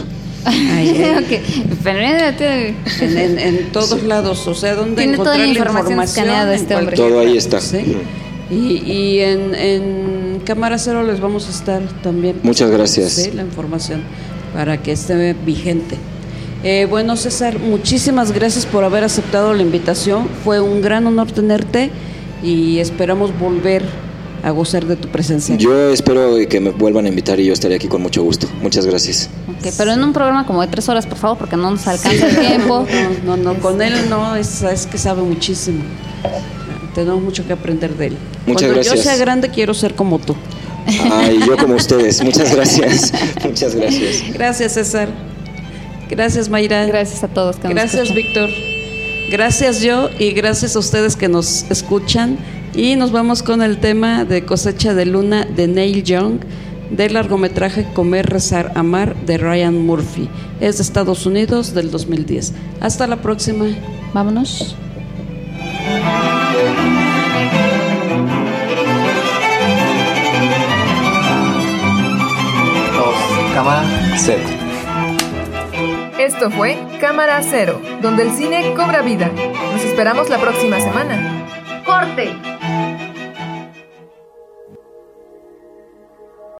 Ok, pero en todos lados, o sea, donde tiene toda encontrar la información escaneada este hombre. Todo ahí está. ¿Sí? Y en Cámara Cero les vamos a estar también. Muchas gracias. ¿Sí? La información para que esté vigente. Bueno, César, muchísimas gracias por haber aceptado la invitación. Fue un gran honor tenerte y esperamos volver a gozar de tu presencia. Yo espero que me vuelvan a invitar y yo estaré aquí con mucho gusto. Muchas gracias. Ok, pero en un programa como de 3 horas, por favor, porque no nos alcanza el tiempo. No, con él no, es que sabe muchísimo. Tenemos mucho que aprender de él. Muchas Cuando gracias. yo sea grande quiero ser como tú. Ay, yo como ustedes. Muchas gracias. Muchas gracias. Gracias, César. Gracias, Mayra. Gracias a todos que nos Gracias, escuchan. Víctor. Gracias yo y gracias a ustedes que nos escuchan. Y nos vamos con el tema de Cosecha de Luna de Neil Young, del largometraje Comer, Rezar, Amar de Ryan Murphy. Es de Estados Unidos del 2010. Hasta la próxima. Vámonos. Cámara. Set. Esto fue Cámara Cero, donde el cine cobra vida. Nos esperamos la próxima semana. ¡Corte!